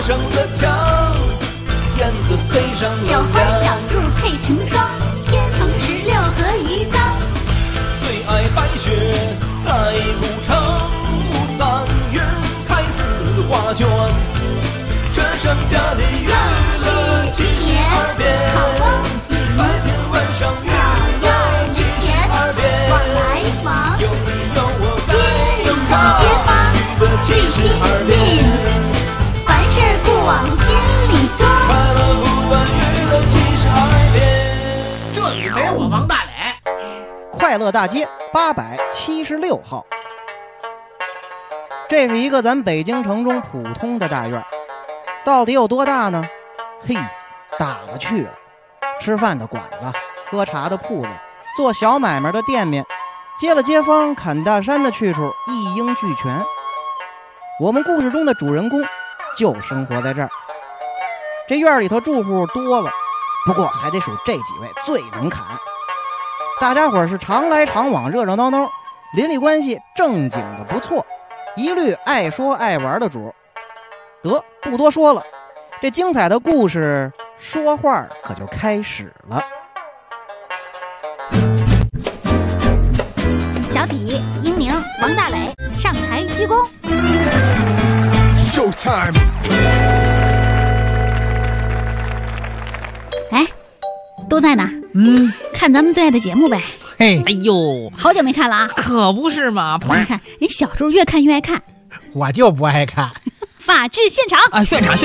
上的墙，燕子飞上楼小花小兔配成双，天蓬石榴和鱼缸。 最爱白雪在古城，3月开4花卷，这盛家的娱乐72变，白天晚上娱乐72变， 往来往， 有你有我在街坊娱乐最亲 72 近， 变， 凡事不往心里装。 快乐不问娱乐72变。 这里没我王大磊。 快乐大街876号，这是一个咱北京城中普通的大院，到底有多大呢？嘿，大了去了。吃饭的馆子，喝茶的铺子，做小买卖的店面，接了街坊砍大山的去处，一应俱全。我们故事中的主人公就生活在这儿。这院里头住户多了，不过还得数这几位最能砍。大家伙是常来常往，热热闹闹，邻里关系正经的不错，一律爱说爱玩的主。得，不多说了，这精彩的故事说话可就开始了。 小体、英宁、王大磊上台鞠躬。 Showtime！ 哎，都在呢。看咱们最爱的节目呗。 嘿， 哎呦， 好久没看了啊！ 可不是嘛！ 你看，人小时候越看越爱看。 我就不爱看。 法制现场啊，炫场！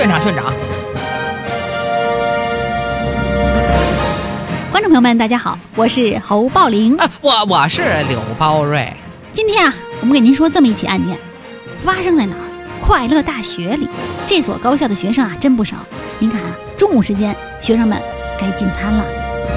观众朋友们，大家好，我是侯宝玲。 我是柳包瑞。 今天啊，我们给您说这么一起案件，发生在哪儿？快乐大学里。这所高校的学生啊，真不少。您看啊，中午时间，学生们该进餐了。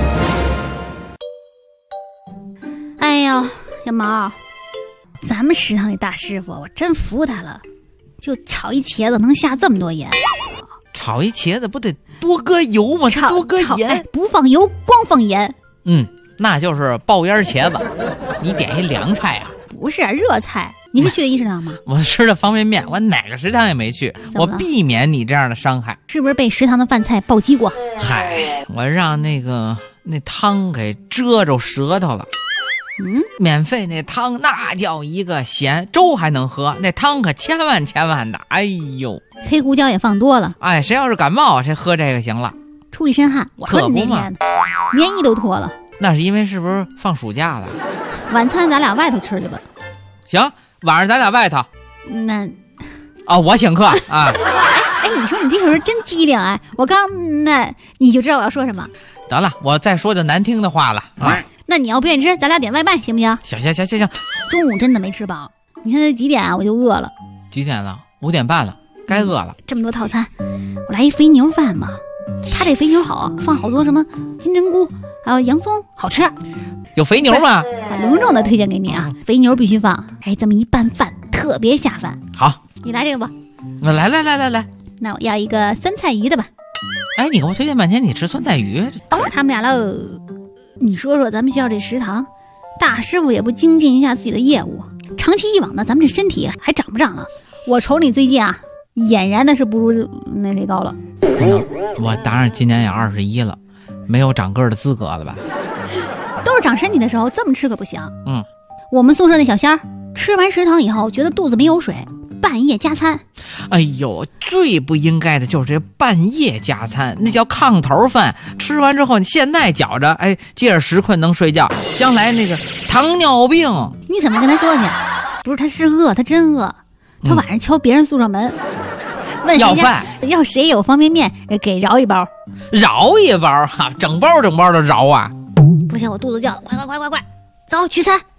哎呦，小毛，咱们食堂里大师傅，我真服他了，就炒一茄子能下这么多盐。 炒一茄子不得多搁油吗？多搁盐、 哎，不放油，光放盐。 那就是爆烟茄子。你点一凉菜啊？ 不是热菜。你是去的一食堂吗？ 我吃的方便面，我哪个食堂也没去，我避免你这样的伤害。 是不是被食堂的饭菜暴击过？ 嗨，我让那汤给遮着舌头了。免费那汤那叫一个咸，粥还能喝，那汤可千万的。哎呦， 黑胡椒也放多了。 哎，谁要是感冒，谁喝这个行了。 出一身汗，我说你那天棉衣都脱了。 那是因为是不是放暑假了？ 晚餐咱俩外头吃去吧。 行，晚上咱俩外头。 那我请客啊。 哎，你说你这个人真机灵哎！我刚你就知道我要说什么。 得了，我再说就难听的话了啊。 那你要不愿意吃，咱俩点外卖行不行？ 行。 中午真的没吃饱，你看这几点啊，我就饿了。 几点了？5点半了，该饿了。 这么多套餐，我来一肥牛饭吧。他这肥牛好啊，放好多什么金针菇，还有洋葱，好吃。 有肥牛吗？ 隆重的推荐给你啊，肥牛必须放。哎，这么一拌饭特别下饭。 好， 你来这个吧。 来。 那我要一个酸菜鱼的吧。 哎，你给我推荐半天，你吃酸菜鱼？ 他们俩喽。你说说咱们学校这食堂，大师傅也不精进一下自己的业务，长期以往呢，咱们这身体还长不长了？我瞅你最近啊，俨然的是不如那谁高了。 我当然今年也21了，没有长个儿的资格了吧？ 都是长身体的时候，这么吃可不行。 我们宿舍那小仙儿吃完食堂以后，觉得肚子没有水，半夜加餐。 哎呦，最不应该的就是这半夜加餐，那叫炕头饭。吃完之后，你现在觉着，哎，接着10困能睡觉，将来那个糖尿病。 你怎么跟他说去？不是他是饿，他真饿。他晚上敲别人宿舍门，问要饭， 要谁有方便面给饶一包。 饶一包哈，整包的饶啊！ 不行，我肚子叫了，快，走取餐。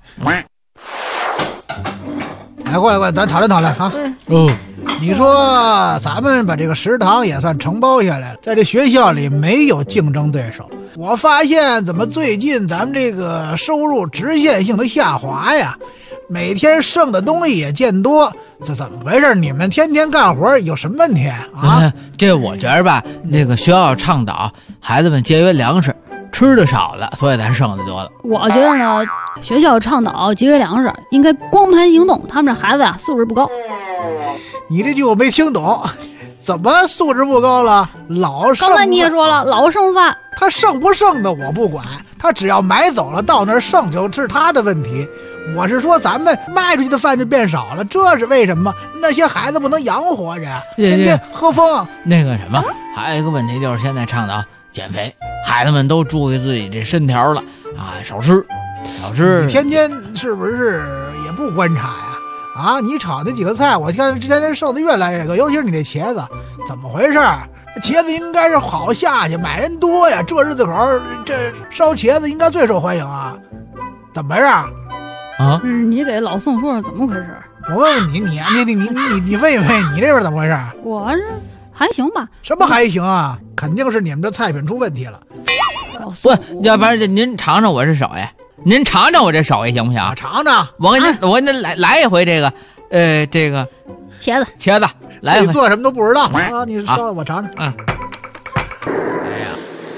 来，过来，咱讨论啊。你说咱们把这个食堂也算承包下来了，在这学校里没有竞争对手。我发现怎么最近咱们这个收入直线性的下滑呀？每天剩的东西也见多，这怎么回事？你们天天干活有什么问题啊？ 这我觉得吧，这个学校倡导孩子们节约粮食，吃的少了，所以咱剩的多了。 我觉得呢，学校倡导节约粮食，应该光盘行动。他们这孩子呀，素质不高。 你这句我没听懂， 怎么素质不高了？老剩。 刚才你也说了，老剩饭。 他剩不剩的我不管，他只要买走了，到那儿剩就是他的问题。我是说，咱们卖出去的饭就变少了，这是为什么？那些孩子不能养活着，天天喝风。 那个什么，还有一个问题就是现在倡导减肥，孩子们都注意自己这身条了啊，少吃。你天天是不是也不观察呀？啊，你炒那几个菜，我看之前剩的越来越多，尤其是你那茄子，怎么回事？茄子应该是好下去，买人多呀。这日子口这烧茄子应该最受欢迎啊，怎么回事啊？ 你给老宋说说怎么回事？ 我问问你问一问你这边怎么回事？ 我是还行吧。 什么还行啊？肯定是你们这菜品出问题了。 不，要不然您尝尝我这手艺，您尝尝我这手艺行不行？ 尝尝。 我给您来一回这个，这个茄子，来一回。 你做什么都不知道啊？你说我尝尝。 哎呀，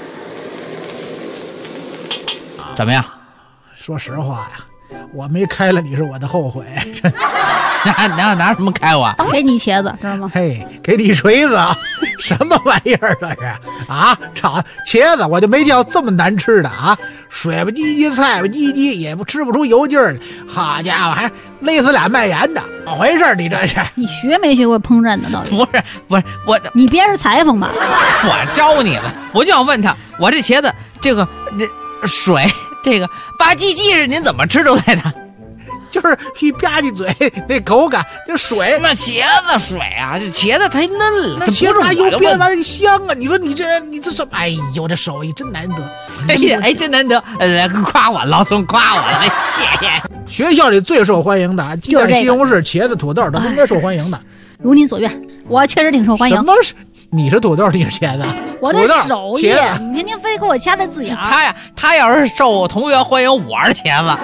怎么样？ 说实话呀，我没开了你是我的后悔。 拿什么开我？ 给你茄子知道吗？ 嘿，给你锤子，什么玩意儿这是啊？炒茄子我就没见过这么难吃的啊！水吧唧唧，菜吧唧唧，也不吃不出油劲儿来。好家伙，还累死俩卖盐的，怎么回事？你这是？ 你学没学过烹饪的？到底不是我， 你别是裁缝吧？ 我招你了，我就想问他，我这茄子这水这个吧唧唧是您怎么吃出来的？ 就是一吧唧嘴那口感，这水那茄子水啊，这茄子太嫩了， 那茄子还有变完了香啊！你说你这什么？哎呦，这手艺真难得！ 哎，真难得！夸我，老宋夸我了，谢谢。 学校里最受欢迎的鸡蛋、西红柿、茄子、土豆，都应该受欢迎的。 如您所愿，我确实挺受欢迎。 什么是？你是土豆，你是茄子？ 我这手艺，你天天非给我掐在字眼。 他要是受同学欢迎，我是茄子。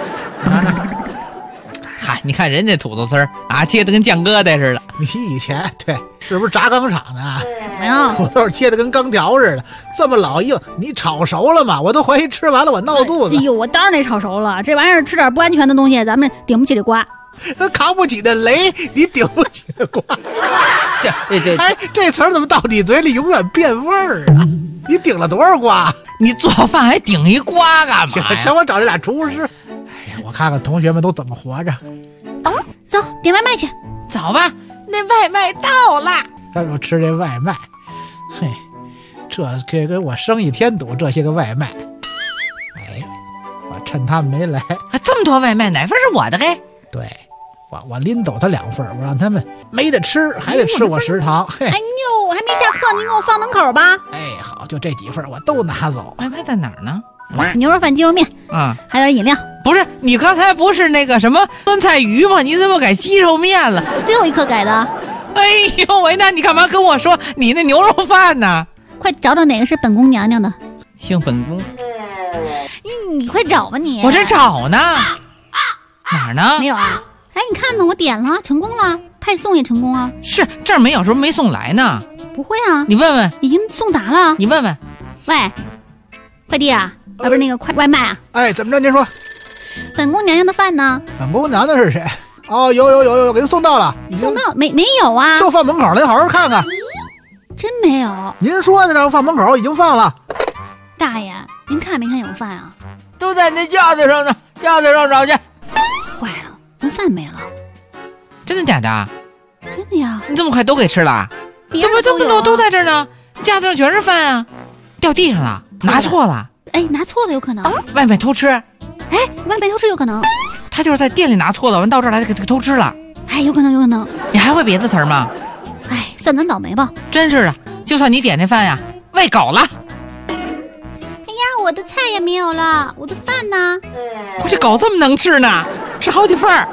嗨，你看人家土豆丝儿啊，切的跟酱疙瘩似的。 你以前对是不是轧钢厂的？ 什么呀？ 土豆切的跟钢条似的，这么老硬，你炒熟了吗？我都怀疑吃完了我闹肚子。 哎呦，我当然得炒熟了，这玩意儿吃点不安全的东西，咱们顶不起这瓜。 他扛不起的雷，你顶不起的瓜。这词儿怎么到你嘴里永远变味儿啊？你顶了多少瓜？ 你做饭还顶一瓜干嘛呀？ 瞧我找这俩厨师。哎呀，我看看同学们都怎么活着。 走，点外卖去。 走吧，那外卖到了。 让我吃这外卖，嘿，这给我生意添堵，这些个外卖。哎，我趁他们没来， 这么多外卖，哪份是我的嘿？ 对，我拎走他2份，我让他们没得吃，还得吃我食堂。嘿， 哎呦，还没下课，您给我放门口吧。 哎，好，就这几份我都拿走。 外卖在哪儿呢？ 牛肉饭、鸡肉面，还有点饮料。 不是，你刚才不是那个什么酸菜鱼吗？你怎么改鸡肉面了？ 最后一刻改的。 哎呦喂，那你干嘛跟我说你那牛肉饭呢？ 快找找哪个是本宫娘娘的。 姓本宫。 你快找吧你。 我这找呢。哪儿呢？ 没有啊。哎，你看呢，我点了，成功了，派送也成功啊。 是这儿没有，时候没送来呢。 不会啊， 你问问， 已经送达了。 你问问。 喂，快递啊，不是那个外卖啊。 哎，怎么着？您说。 本宫娘娘的饭呢？ 本宫娘娘是谁？哦，有，给您送到了。 送到没有啊？ 就放门口了，您好好看看。 真没有。 您说的让放门口，已经放了。 大爷，您看没看有饭啊？ 都在那架子上呢，架子上找去。 坏了，咱饭没了。 真的假的？ 真的呀。 你这么快都给吃了？都在这儿呢，架子上全是饭啊，掉地上了，拿错了。 哎，拿错了有可能。 外卖偷吃。 哎，外卖偷吃有可能。 他就是在店里拿错了，完到这儿来给偷吃了。 哎，有可能。 你还会别的词儿吗？ 哎，算咱倒霉吧。 真是的，就算你点那饭呀，喂狗了。 哎呀，我的菜也没有了，我的饭呢？ 我这狗这么能吃呢，吃好几份儿。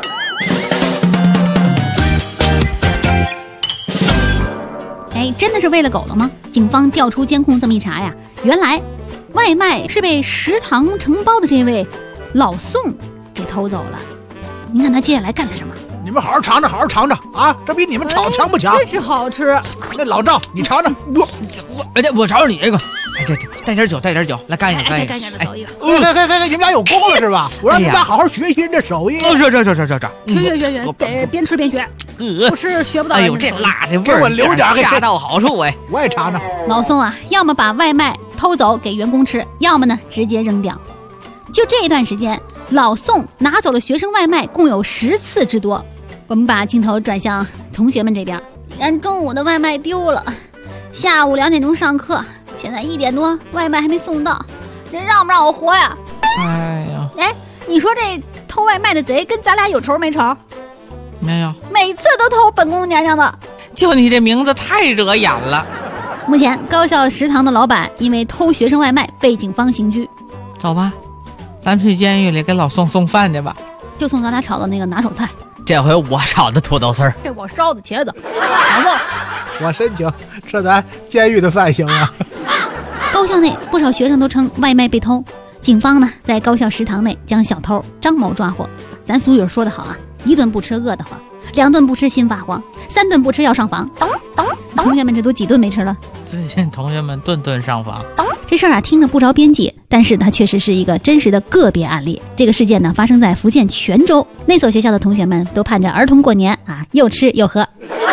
哎，真的是喂了狗了吗？警方调出监控这么一查呀，原来外卖是被食堂承包的这位老宋给偷走了。您看他接下来干了什么？ 你们好好尝尝啊！这比你们炒强不强？ 真是好吃。 那老赵，你尝尝。 我尝尝你这个。 哎，这带点酒，来干一个， 干一个，走一个。 你们俩有功了是吧？我让你们俩好好学习人这手艺。 这， 学，得边吃边学，不吃学不到。 哎呦，这辣这味儿， 我留点， 恰到好处哎。 我也尝尝。 老宋啊，要么把外卖偷走给员工吃，要么呢直接扔掉。就这一段时间，老宋拿走了学生外卖共有10次之多。我们把镜头转向同学们这边，俺中午的外卖丢了，下午2点钟上课，现在1点多，外卖还没送到，这让不让我活呀？ 哎呀， 你说这偷外卖的贼跟咱俩有仇没仇？ 没有， 每次都偷本宫娘娘的。 就你这名字太惹眼了。 目前高校食堂的老板因为偷学生外卖被警方刑拘。 走吧，咱去监狱里给老宋送饭去吧。 就送咱俩炒的那个拿手菜。 这回我炒的土豆丝儿， 这我烧的茄子。老宋， 我申请吃咱监狱的饭行吗？ 高校内不少学生都称外卖被偷，警方呢在高校食堂内将小偷张某抓获。咱俗语说得好啊，1顿不吃饿得慌，2顿不吃心发慌，3顿不吃要上房。同学们这都几顿没吃了？ 最近同学们顿顿上访。 这事儿啊听着不着边际，但是它确实是一个真实的个别案例。这个事件呢发生在福建泉州，那所学校的同学们都盼着儿童过年啊，又吃又喝。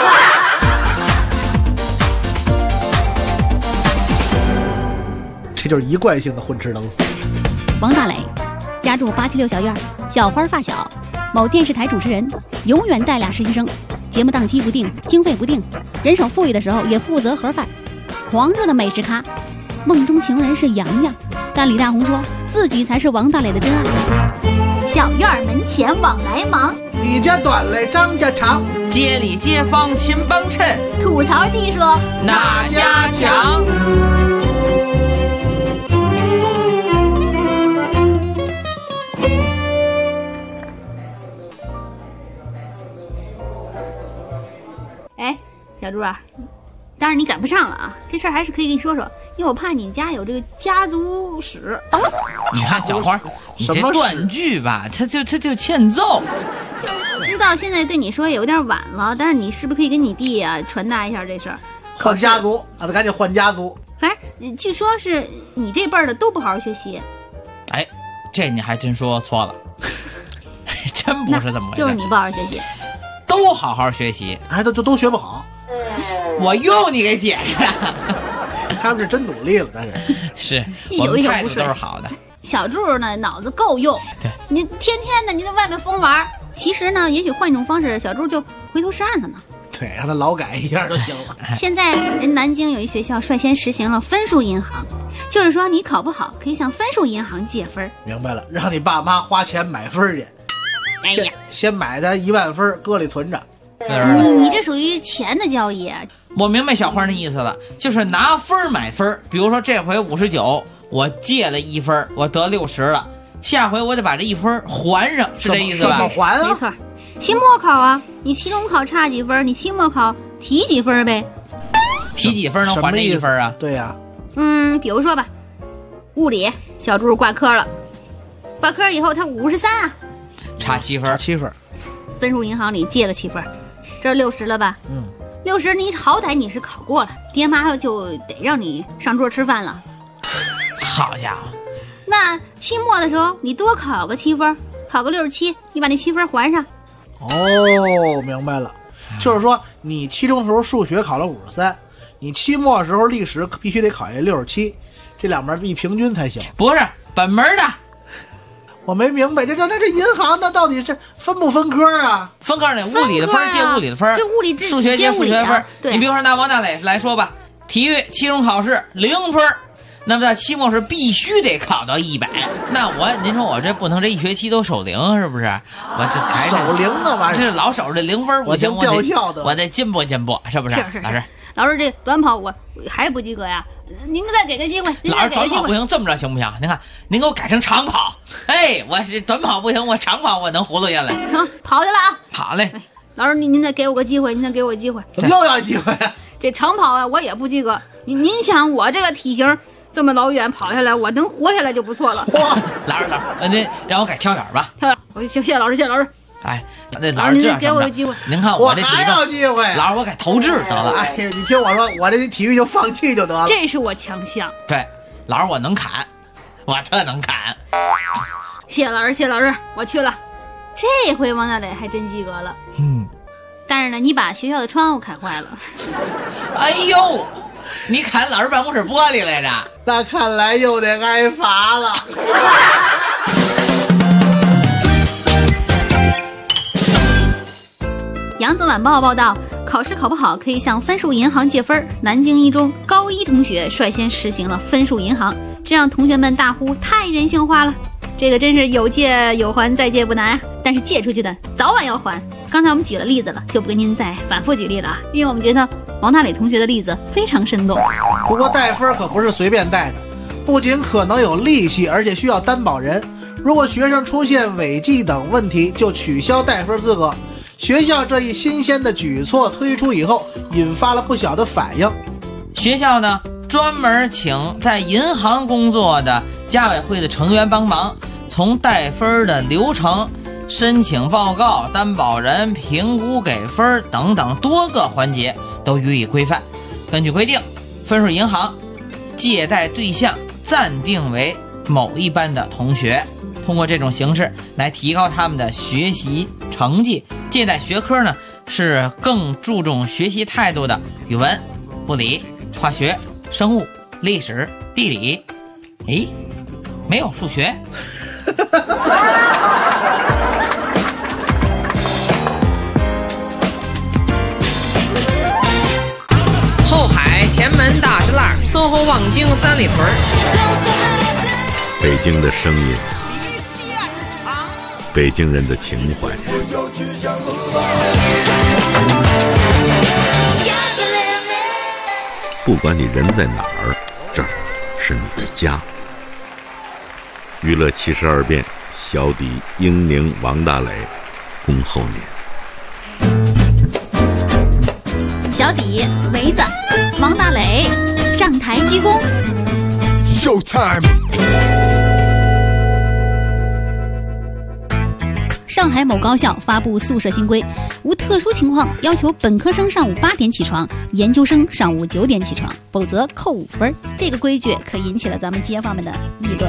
这就是一贯性的混吃等死。 王大磊家住876小院，小花发小，某电视台主持人，永远带俩实习生，节目档期不定，经费不定，人手富裕的时候也负责盒饭，狂热的美食咖，梦中情人是洋洋，但李大红说自己才是王大磊的真爱。小院门前往来忙， 你家短嘞，张家长， 街里街坊勤帮衬， 吐槽技术哪家强？ 小猪啊，当然你赶不上了啊，这事儿还是可以跟你说说，因为我怕你家有这个家族史。 你看小花，你这断句吧，他就欠揍。 就是我知道现在对你说有点晚了，但是你是不是可以跟你弟啊传达一下这事儿？ 换家族，让他赶紧换家族。 反正据说是你这辈儿的都不好好学习。 哎，这你还真说错了，真不是这么回事。 就是你不好好学习， 都好好学习， 哎，都学不好。 我用你给解释， 他们是真努力了，但是一宿一宿不睡都是好的。 小柱呢，脑子够用， 对， 你天天的你在外面疯玩，其实呢，也许换一种方式，小柱就回头是岸了呢。 对，让他劳改一下就行了。 现在人南京有一学校率先实行了分数银行，就是说你考不好可以向分数银行借分。 明白了，让你爸妈花钱买分去。 哎呀， 先买他1万分，搁里存着。 你这属于钱的交易。 我明白小花那意思了，就是拿分买分。比如说这回59，我借了1分，我得60了，下回我得把这1分还上，是这意思吧？ 怎么还啊？ 没错，期末考啊，你期中考差几分，你期末考提几分呗。 提几分能还这1分啊？ 对呀。 比如说吧，物理小柱挂科了，挂科以后他53啊， 差7分 ，7分。 分数银行里借了7分，这60了吧？60你好歹你是考过了，爹妈就得让你上桌吃饭了。 好家伙， 那期末的时候你多考个7分，考个67，你把那7分还上。 哦，明白了，就是说你期中时候数学考了53，你期末的时候历史必须得考一67，这两边一平均才行。 不是本门的。 我没明白，这银行那到底是分不分科啊？ 分科呢，物理的分借物理的分， 这物理数学借数学分。 对， 你比如说拿王大磊来说吧，体育期中考试0分，那么在期末是必须得考到100。那您说我这不能这一学期都守0是不是？我这还守0那玩意儿， 这老守着0分不行， 掉校的， 我得进步，是不是？ 是。老师这短跑我还不及格呀，您再给个机会。 老师短跑不行，这么着行不行？您看，您给我改成长跑。哎，我是短跑不行，我长跑我能葫芦下来。 成，跑去了啊！ 好嘞， 老师您再给我个机会，您再给我机会。 怎么又要机会啊？ 这长跑啊，我也不及格。您想我这个体型，这么老远跑下来，我能活下来就不错了。 老师，您让我改跳远吧。 跳远，谢谢老师，谢谢老师。 哎，那老师这样给我个机会， 您看我这体育还要机会， 老师我改投掷得了。 哎呀，你听我说，我这体育就放弃就得了。 这是我强项。 对，老师我能砍，我特能砍。 谢谢老师，谢谢老师，我去了。这回王大磊还真及格了。但是呢，你把学校的窗户砍坏了。 哎呦，你砍老师办公室玻璃来着？ 那看来又得挨罚了。 扬子晚报报道，考试考不好可以向分数银行借分。南京一中高一同学率先实行了分数银行，这让同学们大呼太人性化了。这个真是有借有还，再借不难，但是借出去的早晚要还。刚才我们举了例子了，就不跟您再反复举例了，因为我们觉得王大磊同学的例子非常生动。 不过带分可不是随便带的，不仅可能有利息，而且需要担保人。如果学生出现违纪等问题，就取消带分资格。学校这一新鲜的举措推出以后，引发了不小的反应。 学校呢，专门请在银行工作的家委会的成员帮忙，从带分的流程、申请报告、担保人、评估给分等等多个环节都予以规范。根据规定，分数银行借贷对象暂定为某一班的同学，通过这种形式来提高他们的学习成绩。借贷学科呢，是更注重学习态度的语文、物理、化学、生物、历史、地理。诶，没有数学。 后海前门大石栏，SOHO望京三里屯。 北京的声音，北京人的情怀。不管你人在哪儿，这儿是你的家。娱乐72变，小底英宁、王大磊，恭候您。 小底围子王大磊上台鞠躬。 Showtime。 上海某高校发布宿舍新规，无特殊情况要求本科生上午8点起床，研究生上午9点起床，否则扣5分。这个规矩可引起了咱们街坊们的议论。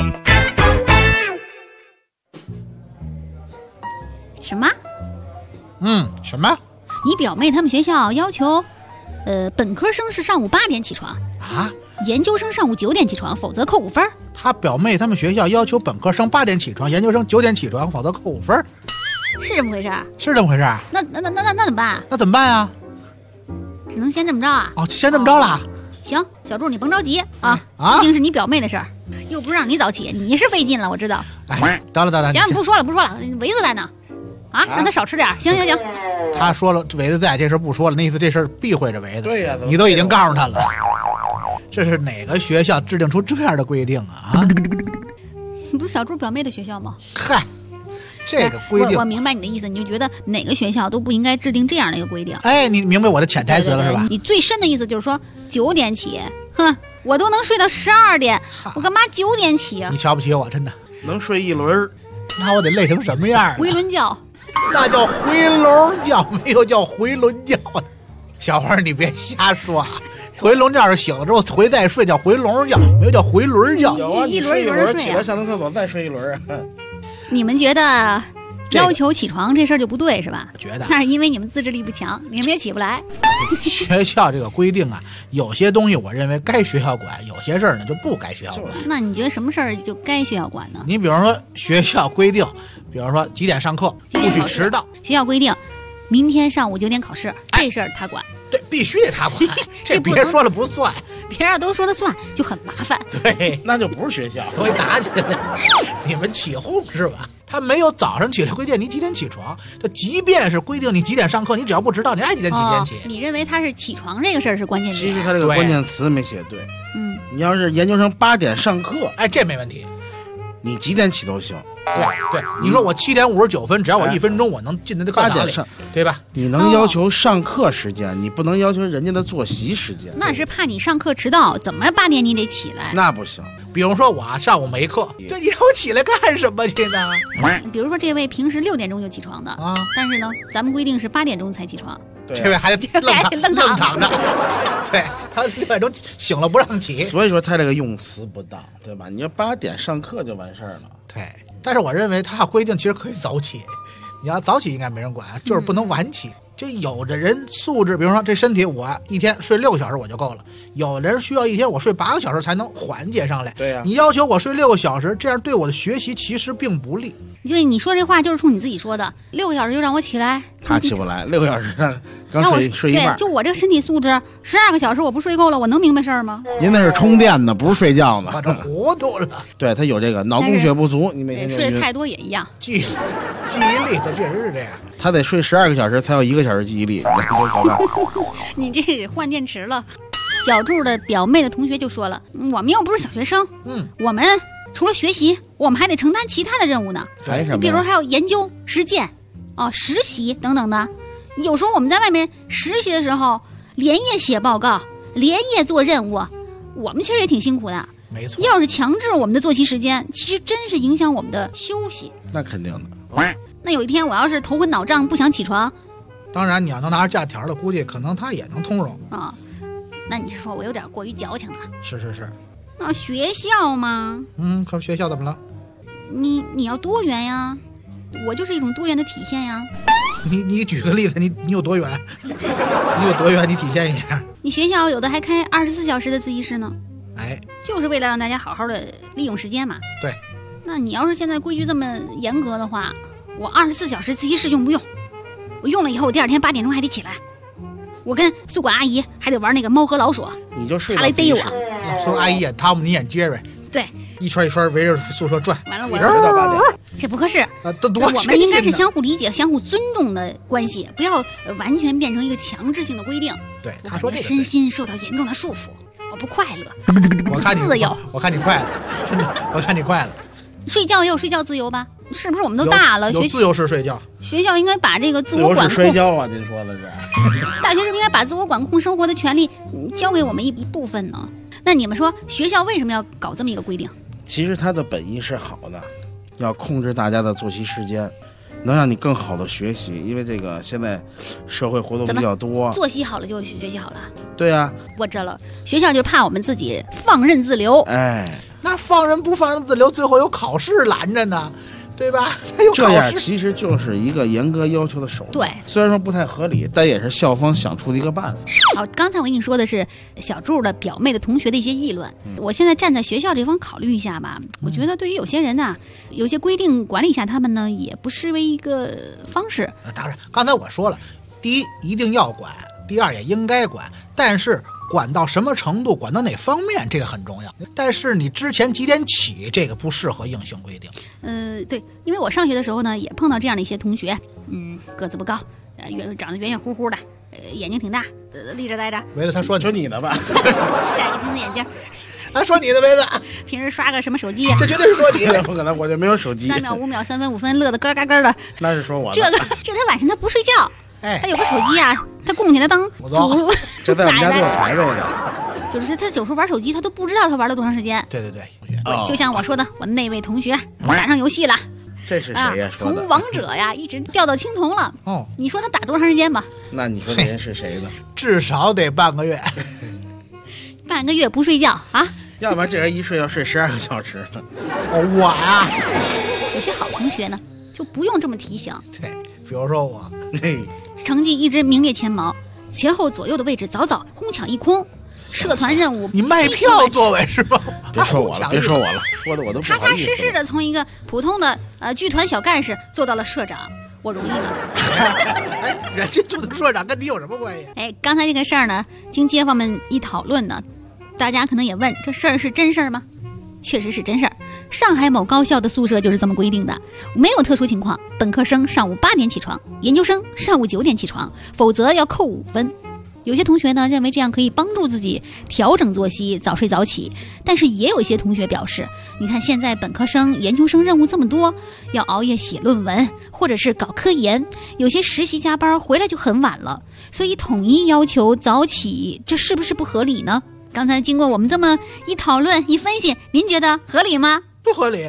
什么？ 什么？ 你表妹他们学校要求，本科生是上午8点起床啊， 研究生上午9点起床，否则扣5分。 他表妹他们学校要求本科生8点起床，研究生9点起床，否则扣5分。 是这么回事？ 是这么回事。 那怎么办？ 那怎么办啊？ 只能先这么着啊。 哦，先这么着了。 行，小柱你甭着急啊，毕竟是你表妹的事儿，又不是让你早起，你是费劲了，我知道。 哎，得了， 行，不说了，围子在呢。啊，让他少吃点。行。 他说了，围子在这事不说了，那意思这事避讳着围子。 对呀， 你都已经告诉他了。这是哪个学校制定出这样的规定啊？ 你不是小柱表妹的学校吗？ 嗨，这个规定我明白你的意思，你就觉得哪个学校都不应该制定这样的一个规定。 哎，你明白我的潜台词了是吧？ 你最深的意思就是说9点起，哼，我都能睡到12点，我干嘛9点起啊？ 你瞧不起我，真的。 能睡一轮， 那我得累成什么样？ 回轮觉。 那叫回笼觉，没有叫回轮觉的。小花，你别瞎说。回笼觉是醒了之后回再睡，叫回笼觉，没有叫回轮觉。 有啊， 一轮睡起来上趟厕所再睡一轮。 你们觉得要求起床这事儿就不对是吧？ 觉得那是因为你们自制力不强，你们也起不来。 学校这个规定啊，有些东西我认为该学校管，有些事儿呢就不该学校管。 那你觉得什么事儿就该学校管呢？ 你比方说学校规定，比方说几点上课，不许迟到。 学校规定，明天上午9点考试，这事儿他管。 对，必须得他管，这别人说了不算， 别人都说了算，就很麻烦。 对， 那就不是学校， 会打起来。你们起哄是吧？他没有早上起来规定你几点起床，他即便是规定你几点上课，你只要不迟到，你爱几点起几点起。 你认为他是起床这个事儿是关键点？ 其实他这个关键词没写对。 你要是研究生8点上课， 哎，这没问题。 你几点起都行。 对，你说我7点59分，只要我1分钟，我能进那个课堂里，对吧？ 你能要求上课时间，你不能要求人家的作息时间。 那是怕你上课迟到，怎么8点你得起来？ 那不行。 比如说我上午没课，这你让我起来干什么去呢？ 比如说这位平时6点钟就起床的啊，但是呢，咱们规定是8点钟才起床。 这位还得愣躺着，对，他6点钟醒了不让起， 所以说他这个用词不当，对吧？你要8点上课就完事儿了。 对，但是我认为他规定其实可以早起，你要早起应该没人管，就是不能晚起。就有的人素质，比如说这身体我一天睡6个小时我就够了，有的人需要一天我睡8个小时才能缓解上来。 对呀， 你要求我睡6个小时，这样对我的学习其实并不利。 因为你说这话就是冲你自己说的，6个小时就让我起来， 他起不来，6个小时刚睡一半。 对，就我这个身体素质，12个小时我不睡够了，我能明白事儿吗？ 您那是充电呢，不是睡觉呢。 我这糊涂了。 对，他有这个脑供血不足，你每天睡得太多也一样。 记忆力，它确实是这样。 他得睡12个小时才有1个小时记忆力。 你这个换电池了。小柱的表妹的同学就说了，我们又不是小学生，我们除了学习，我们还得承担其他的任务呢。比如还有研究、实践、实习等等的。有时候我们在外面实习的时候，连夜写报告，连夜做任务，我们其实也挺辛苦的。 没错， 要是强制我们的作息时间，其实真是影响我们的休息。 那肯定的。 那有一天我要是头昏脑胀不想起床， 当然你要能拿着假条的，估计可能他也能通融啊。那你是说我有点过于矫情了？ 是。 那学校嘛， 可学校怎么了？ 你要多元呀，我就是一种多元的体现呀。 你举个例子，你有多元？你有多元？你体现一下。 你学校有的还开24小时的自习室呢，就是为了让大家好好的利用时间嘛。 对。 那你要是现在规矩这么严格的话，我24小时自习室用不用？我用了以后，我第2天8点钟还得起来。我跟宿管阿姨还得玩那个猫和老鼠， 你就睡她来逮我。 宿管阿姨演汤姆，你演杰瑞， 对， 一圈一圈围着宿舍转。 完了， 我到8点， 这不合适。 我们应该是相互理解、相互尊重的关系，不要完全变成一个强制性的规定。 对，他说身心受到严重的束缚，我不快乐。 我看你自由， 我看你快乐，真的，我看你快乐。 睡觉也有睡觉自由吧？是不是我们都大了？ 有自由式睡觉。 学校应该把这个自我管控。 睡觉啊，您说的是。 大学是不是应该把自我管控生活的权利交给我们一部分呢？那你们说学校为什么要搞这么一个规定？ 其实它的本意是好的，要控制大家的作息时间，能让你更好的学习。因为这个现在社会活动比较多， 作息好了就学习好了。 对啊， 我知了，学校就怕我们自己放任自流。 那放任不放任自流，最后有考试拦着呢，对吧？ 这样其实就是一个严格要求的手段。 对， 虽然说不太合理，但也是校方想出的一个办法。 好，刚才我跟你说的是小柱的表妹的同学的一些议论。我现在站在学校这方考虑一下吧，我觉得对于有些人呢，有些规定管理一下他们呢，也不失为一个方式。 当然，刚才我说了，第一一定要管，第二也应该管，但是管到什么程度，管到哪方面，这个很重要。但是你之前几点起，这个不适合硬性规定。 对，因为我上学的时候呢，也碰到这样的一些同学，个子不高，长得圆圆乎乎的，眼睛挺大，立着待着。 围子，他说你的吧， 戴个金丝眼镜。 他说你的围子， 平时刷个什么手机呀？ 这绝对是说你的， 不可能，我就没有手机。 3秒、5秒、3分、5分，乐得咯嘎咯的。 那是说我的。 这他晚上他不睡觉。他有个手机啊，他供起来当祖。 这在我们家都有排位的。 就是他有时候玩手机，他都不知道他玩了多长时间。 对， 就像我说的，我那位同学打上游戏了。 这是谁呀？ 从王者呀一直掉到青铜了。你说他打多长时间吧？ 那你说这人是谁呢？ 至少得半个月。 半个月不睡觉啊？ 要不然这人一睡要睡12个小时呢。 我呀， 有些好同学呢，就不用这么提醒。 对，比如说我。 成绩一直名列前茅，前后左右的位置早早哄抢一空，社团任务你卖票座位是吧？ 别说我了，说的我都不好意思。 踏踏实实的从一个普通的剧团小干事做到了社长，我容易吗？ 人家做的社长跟你有什么关系？ 刚才这个事儿呢，经街坊们一讨论呢，大家可能也问，这事儿是真事儿吗？确实是真事儿。上海某高校的宿舍就是这么规定的，没有特殊情况，本科生上午8点起床，研究生上午9点起床，否则要扣5分。 有些同学呢认为这样可以帮助自己调整作息，早睡早起。但是也有一些同学表示，你看现在本科生、研究生任务这么多，要熬夜写论文，或者是搞科研，有些实习加班回来就很晚了，所以统一要求早起，这是不是不合理呢？刚才经过我们这么一讨论一分析，您觉得合理吗？ 不合理。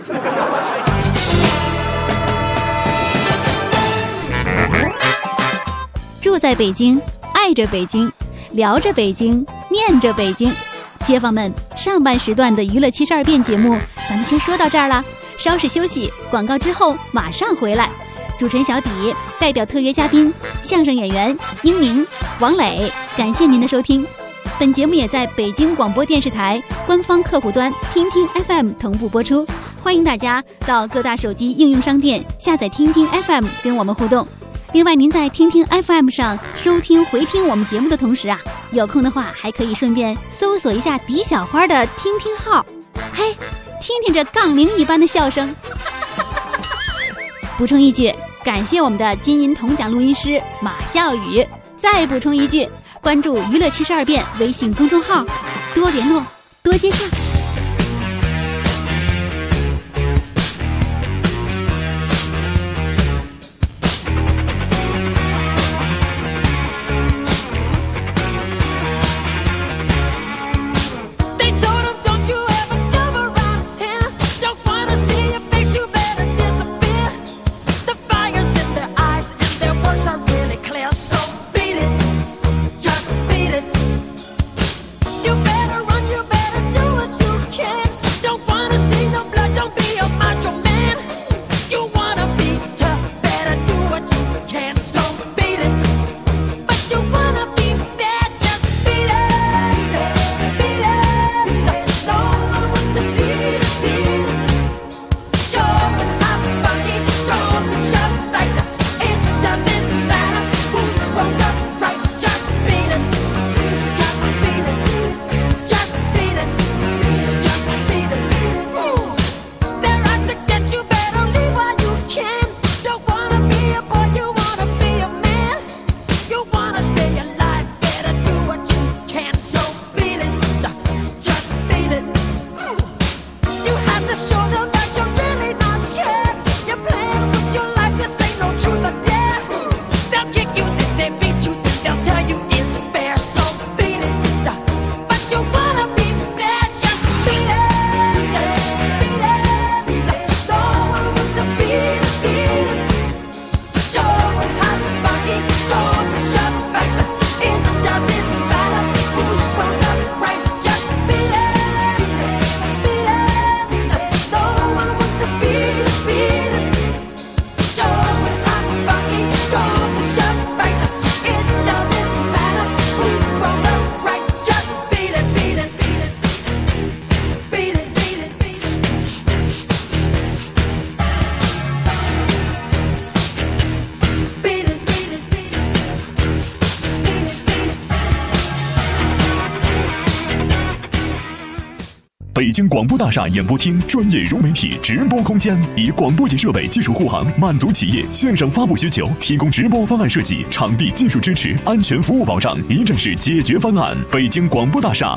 住在北京，爱着北京，聊着北京，念着北京。街坊们，上半时段的娱乐72变节目咱们先说到这儿了，稍事休息，广告之后马上回来。主持人小底代表特约嘉宾相声演员英明、王磊，感谢您的收听。本节目也在北京广播电视台官方客户端听听 FM 同步播出，欢迎大家到各大手机应用商店下载听听 FM 跟我们互动。另外，您在听听 FM 上收听回听我们节目的同时啊，有空的话还可以顺便搜索一下迪小花的听听号，嘿，听听这杠铃一般的笑声。补充一句，感谢我们的金银铜奖录音师马笑宇。再补充一句，关注娱乐72变微信公众号，多联络，多接洽。 北京广播大厦演播厅专业融媒体直播空间，以广播节设备技术护航，满足企业线上发布需求，提供直播方案设计、场地技术支持、安全服务保障，一站式解决方案。北京广播大厦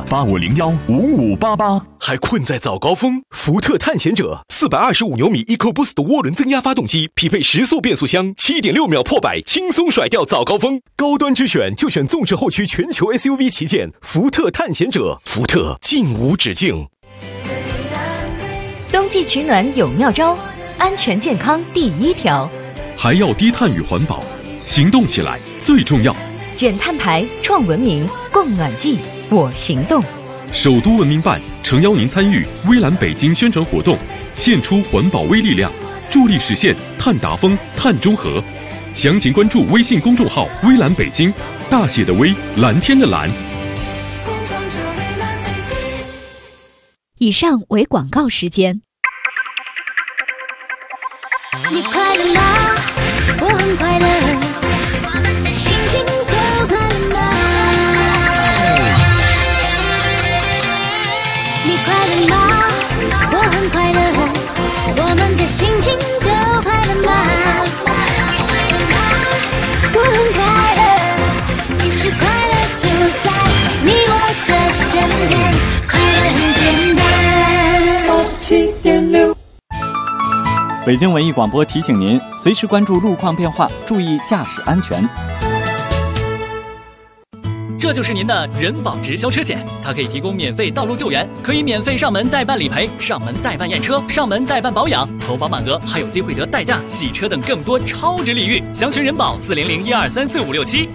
85015588。 还困在早高峰？福特探险者425牛米 EcoBoost 涡轮增压发动机，匹配10速变速箱，7.6秒破百，轻松甩掉早高峰。高端之选就选纵置后驱全球 SUV 旗舰福特探险者，福特尽无止境。 冬季取暖有妙招，安全健康第一条， 还要低碳与环保，行动起来最重要。 减碳排，创文明，供暖季，我行动。 首都文明办诚邀您参与微蓝北京宣传活动，献出环保微力量，助力实现碳达峰、碳中和。详情关注微信公众号微蓝北京，大写的微，蓝天的蓝。 以上为广告时间。 你快乐吗？我很快乐，我们的心情都快乐吗？你快乐吗？我很快乐，我们的心情都快乐吗？我很快乐，其实快乐北京文艺广播提醒您，随时关注路况变化，注意驾驶安全。 这就是您的人保直销车险，它可以提供免费道路救援，可以免费上门代办理赔、上门代办验车、上门代办保养，投保满额还有机会得代驾、洗车等更多超值礼遇。详询人保40012345567。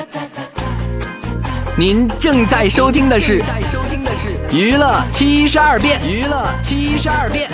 您正在收听的是娱乐72变，娱乐72变。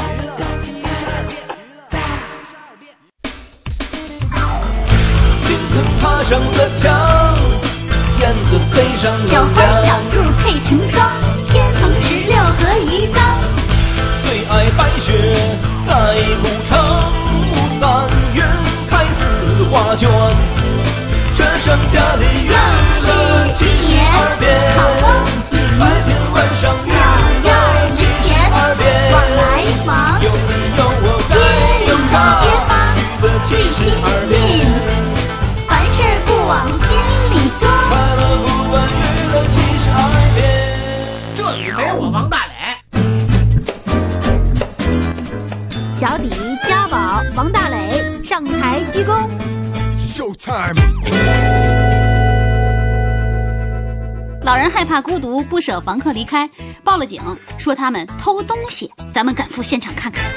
青藤爬上了墙，燕子飞上了小花小兔配成双，天堂16和鱼缸。 最爱白雪盖古城，3月开4画卷。这剩下的娱乐72变，白天晚上娱乐72变。 往来往， 有你有我该有他， 街坊最亲近， 凡事不往心里装。 快乐不断娱乐72变。 这里没我王大磊。 脚底家宝王大磊上台鞠躬。老人害怕孤独，不舍房客离开，报了警，说他们偷东西。咱们赶赴现场看看。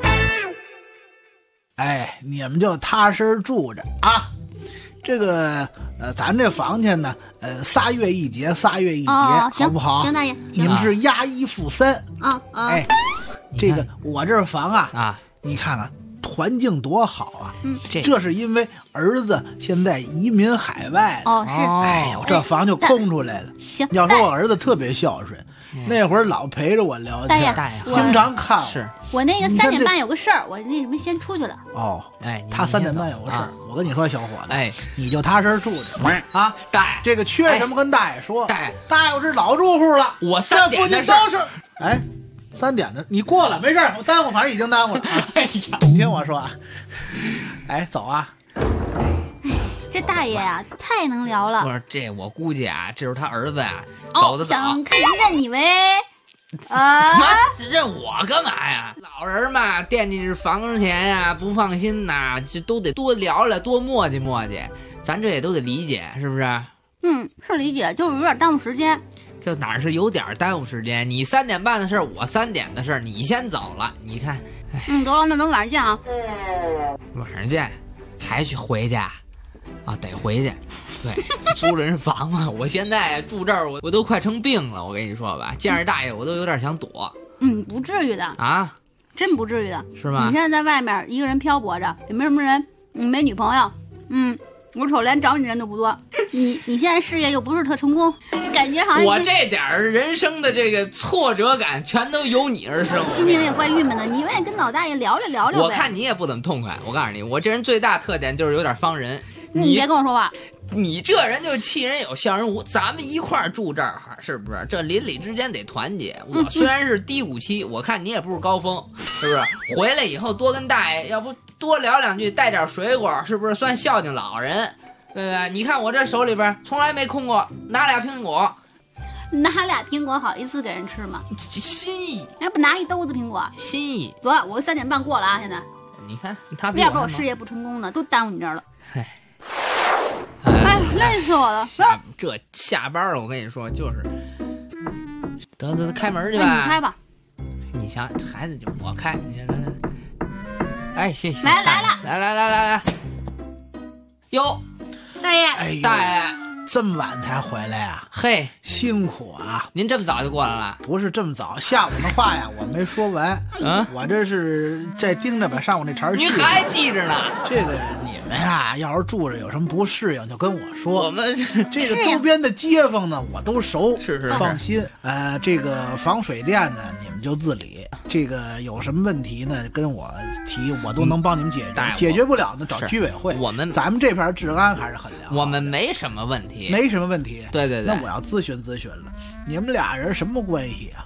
哎，你们就踏实住着啊！这个咱这房钱呢，3月一结，3月一结，好不好？ 行，大爷， 你们是押1付3 啊！ 哎，这个我这房啊，你看看。环境多好啊！这是因为儿子现在移民海外了。 是。 哎呦，这房就空出来了。 行， 要说我儿子特别孝顺，那会儿老陪着我聊天，经常看我。 是我那个3点半有个事儿，我那什么先出去了。 他3点半有个事儿。我跟你说，小伙子，你就踏实住着啊！大爷，这个缺什么跟大爷说。大爷，我是老住户了， 我3点的事都是。3点的，你过了没事，我耽误，反正已经耽误了。你听我说啊，走啊！ 这大爷呀，太能聊了。 不是这，我估计啊，这是他儿子呀，走的早。 想看人认你呗？ 什么认我干嘛呀？老人嘛，惦记着房钱呀，不放心呐，这都得多聊聊，多磨叽磨叽。咱这也都得理解，是不是？ 是理解，就是有点耽误时间。 这哪是有点耽误时间？你3点半的事儿，我3点的事儿，你先走了。你看， 得了，那咱晚上见啊。 晚上见，还去回去啊？得回去。对，租人房嘛，我现在住这儿，我都快成病了。我跟你说吧，见着大爷我都有点想躲。 不至于的啊， 真不至于的， 是吧？ 你现在在外面一个人漂泊着，也没什么人，没女朋友，我瞅连找你人都不多。你现在事业又不是特成功，感觉好像我这点人生的这个挫折感全都由你而生， 心情也怪郁闷的。你愿意跟老大爷聊聊呗。 我看你也不怎么痛快。我告诉你，我这人最大特点就是有点方人。 你别跟我说话。 你这人就气人有笑人无，咱们一块儿住这儿，是不是？这邻里之间得团结。我虽然是低谷期，我看你也不是高峰，是不是？回来以后多跟大爷，要不多聊2句，带点水果，是不是算孝敬老人？对不对？你看我这手里边从来没空过，拿2苹果。 拿2苹果好意思给人吃吗？ 心意。 不拿1兜子苹果， 心意。 得，我3点半过了啊！现在。 你看他， 要不我事业不成功呢，都耽误你这儿了。累死我了！ 这下班了，我跟你说，就是得开门去吧。 你开吧。 你想，孩子就我开，你来。谢谢。 来了。哟， 大爷， 大爷， 这么晚才回来呀？ 嘿， 辛苦啊！ 您这么早就过来了？ 不是这么早，下午的话呀，我没说完。我这是在盯着把上午那茬记。 您还记着呢？ 这个你们呀，要是住着有什么不适应，就跟我说。 我们这个周边的街坊呢，我都熟， 是放心。这个防水电呢，你们就自理。这个有什么问题呢，跟我提，我都能帮你们解决。解决不了呢，找居委会。咱们这片治安还是很良好。 我们没什么问题。 没什么问题。 对。 那我要咨询了，你们俩人什么关系啊？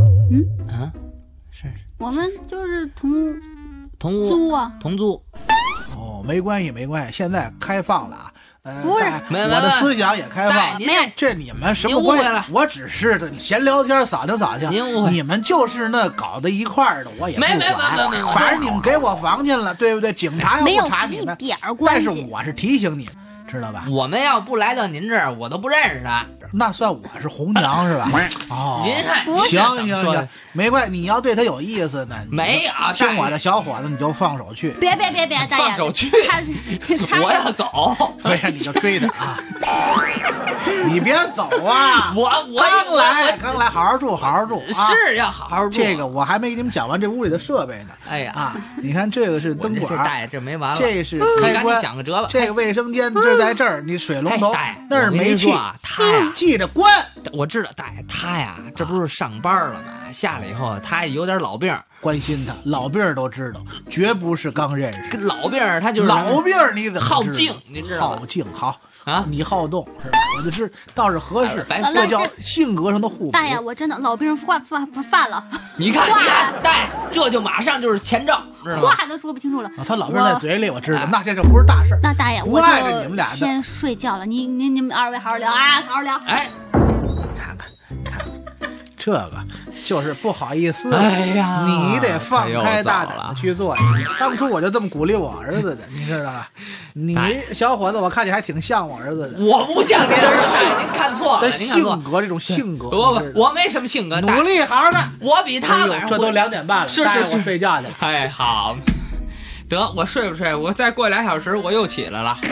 是我们就是同租啊，同租。 没关系，现在开放了啊。 不是， 我的思想也开放。 没有， 这你们什么关系？我只是闲聊天，撒听撒听。你们就是那搞到一块儿的，我也不管。反正你们给我房去了，对不对？警察要不查你们， 没有一点关系。 但是我是提醒你，知道吧？ 我们要不来到您这儿，我都不认识他。 那算我是红娘是吧？哦， 您看， 行，没关系。你要对他有意思呢， 没有听我的小伙子，你就放手去。 别， 放手去！我要走， 不是你就追他啊！你别走啊！ 我刚来，好好住啊！ 是要好好住。 这个我还没给你们讲完这屋里的设备呢。 哎呀你看这个是灯管， 大爷这没完了。 这是开关， 想个辙吧。 这个卫生间这在这儿，你水龙头那儿煤气， 他呀记着关。 我知道，大爷他呀，这不是上班了吗？下来以后他有点老病， 关心他，老病都知道，绝不是刚认识。 老病他就是老病，你怎么好静？你知道吗？ 好静好啊， 你好动是吧？我就是倒是合适，这叫性格上的互补。 大爷，我真的老病犯了。 你看，大爷，这就马上就是前兆， 话都说不清楚了。 他老病在嘴里，我知道，那这不是大事。 那大爷，我就先睡觉了。你们二位好好聊啊，好好聊。 哎。 看，这个就是不好意思。 哎呀， 你得放开大胆的去做。当初我就这么鼓励我儿子的，你知道吧？你小伙子，我看你还挺像我儿子的。 我不像您儿子，您看错了。 性格这种性格， 我没什么性格， 努力好好干。 我比他晚上。 这都2点半了， 是我睡觉去。 哎，好，得我睡不睡？我再过2小时我又起来了。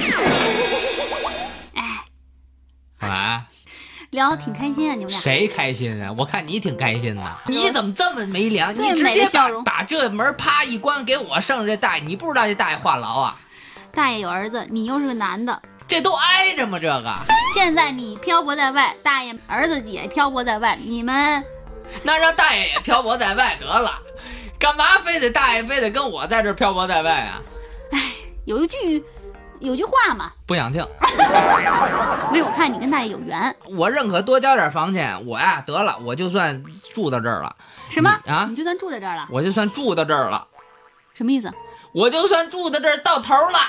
哎。 聊得挺开心啊，你们俩。 谁开心啊？我看你挺开心的。你怎么这么没良？你直接把这门啪一关，给我剩这大爷，你不知道这大爷话痨啊？ 大爷有儿子，你又是个男的， 这都挨着吗？这个。 现在你漂泊在外，大爷儿子也漂泊在外，你们那让大爷也漂泊在外得了，干嘛大爷非得跟我在这漂泊在外啊？ 哎，有句话嘛， 不想听。 没有，我看你跟大爷有缘。 我认可多交点房钱，我呀得了，我就算住到这儿了。 什么啊？ 你就算住在这儿了？ 我就算住到这儿了。 什么意思？ 我就算住到这儿到头了。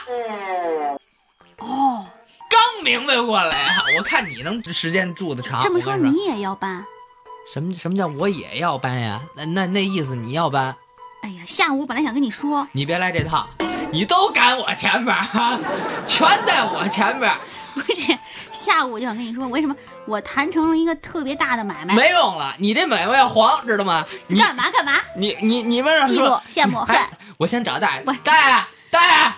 哦， 刚明白过来啊！我看你能时间住得长。 这么说你也要搬？ 什么叫我也要搬呀？那意思你要搬？ 哎呀，下午我本来想跟你说， 你别来这套。你都赶我前边啊，全在我前边。 不是，下午我就想跟你说，为什么我谈成了一个特别大的买卖？ 没用了，你这买卖要黄，知道吗？ 你干嘛？ 你们让嫉妒、羡慕、恨。 我先找大爷。大爷，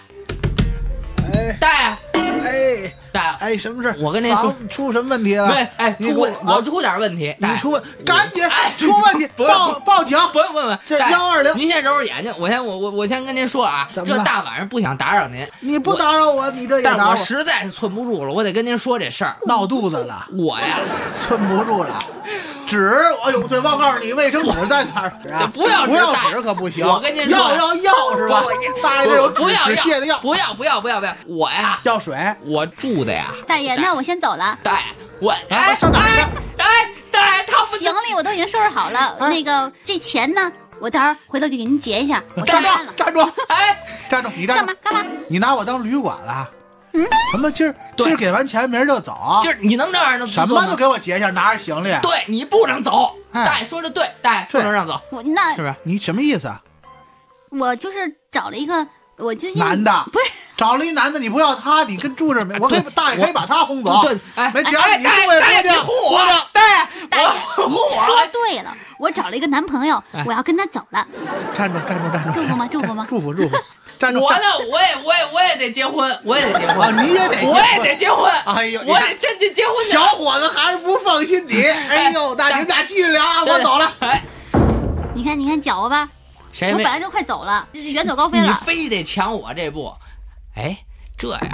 哎，什么事？ 我跟您说， 出什么问题了？ 我出点问题。 你赶紧出问题，报警！ 不用， 这120。 您先揉揉眼睛，我先跟您说啊，这大晚上不想打扰您， 你不打扰我，你这也打扰我。 但我实在是寸不住了，我得跟您说这事儿。 闹肚子了？ 我呀， 寸不住了。纸，哎呦，对，忘告诉你，卫生纸在哪儿啊？ 不要纸可不行。 我跟您说， 要是吧？大爷这有纸屑的药， 不要！我呀， 要水， 我住的呀。 大爷，那我先走了。 大爷，我上哪去？ 大爷，他不行李我都已经收拾好了。那个这钱呢？我待会儿回头给您结一下。我站住！站住！你干嘛？ 你拿我当旅馆了？什么今儿给完钱，明儿就走？ 今儿你能这样的？ 什么都给我结一下，拿着行李。 对，你不能走。大爷说的对，大爷不能让走。 那是不是？ 你什么意思啊？ 我就是找了一个，我就男的， 不是找了一男的，你不要他，你跟住这没？我大爷可以把他轰走。 对， 没只要你住也不掉， 轰我！大爷， 你说对了，我找了一个男朋友，我要跟他走了。 站住！ 祝福吗？ 祝福。站住！ 我呢，我也得结婚，我也得结婚。 你也得， 我也得结婚。 哎呦， 我得先去结婚。 小伙子还是不放心你。哎呦，那你们俩继续聊啊，我走了。 你看搅和吧。 谁？ 我本来就快走了，远走高飞了。 你非得抢我这步。哎，这样。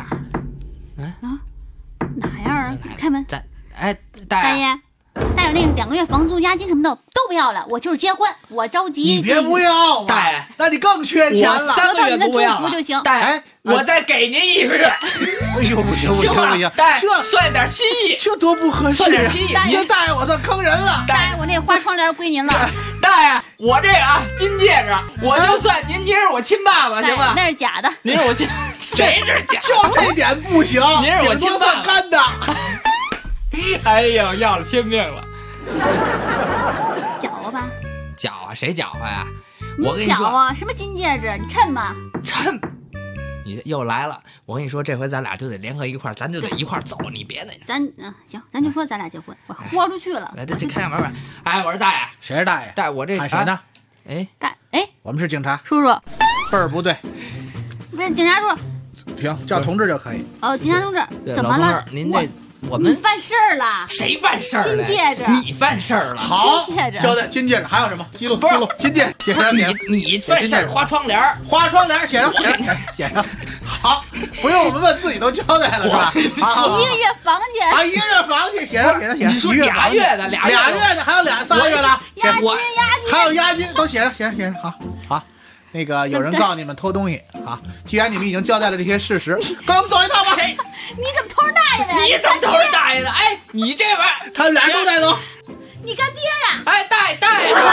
哪样啊？开门。 大爷。 那个2个月房租、押金什么的都不要了，我就是结婚，我着急。 你别不要啊！ 大爷， 那你更缺钱了。 3个月不要了就行。 大爷，我再给您1个月。 哎呦，不行！ 大爷，这算点心意， 这多不合适！ 算点心意， 您大爷我算坑人了。 大爷，我那花窗帘归您了。 大爷，我这个金戒指，我就算您是我亲爸爸，行吗？ 那是假的。 您是我谁是假？ 就这点不行， 您是我亲爸算干的。 哎呦，要了亲命了！ 搅和吧， 搅和谁搅和呀？ 你我跟你说搅和什么金戒指？你趁吧。 趁，你又来了！我跟你说，这回咱俩就得联合一块儿，咱就得一块儿走。你别那。 行，咱就说咱俩结婚，我豁出去了。 来，这开门吧。哎，我是大爷。 谁是大爷？ 大爷，我这喊谁呢？ 哎， 我们是警察， 叔叔。 辈儿不对。 不是警察叔。 停，叫同志就可以。 哦，警察同志，怎么了？ 您这。我们你犯事儿了！ 谁犯事儿了？ 金戒指， 你犯事儿了。 好， 金戒指， 交代金戒指，还有什么？记录，金戒指，写上你犯事儿，花窗帘，写上。 好，不用我们问，自己都交代了是吧？ 好，一个月房钱啊，一个月房钱，写上。 你说俩月的， 还有3个月了， 押金， 还有押金，都写上。好。那个有人告你们偷东西啊！既然你们已经交代了这些事实，跟我们走一趟吧。 谁？ 你怎么偷人大爷的？ 你怎么偷人大爷的？哎，你这玩意儿， 他俩都带走。 你干爹呀！ 哎，大爷！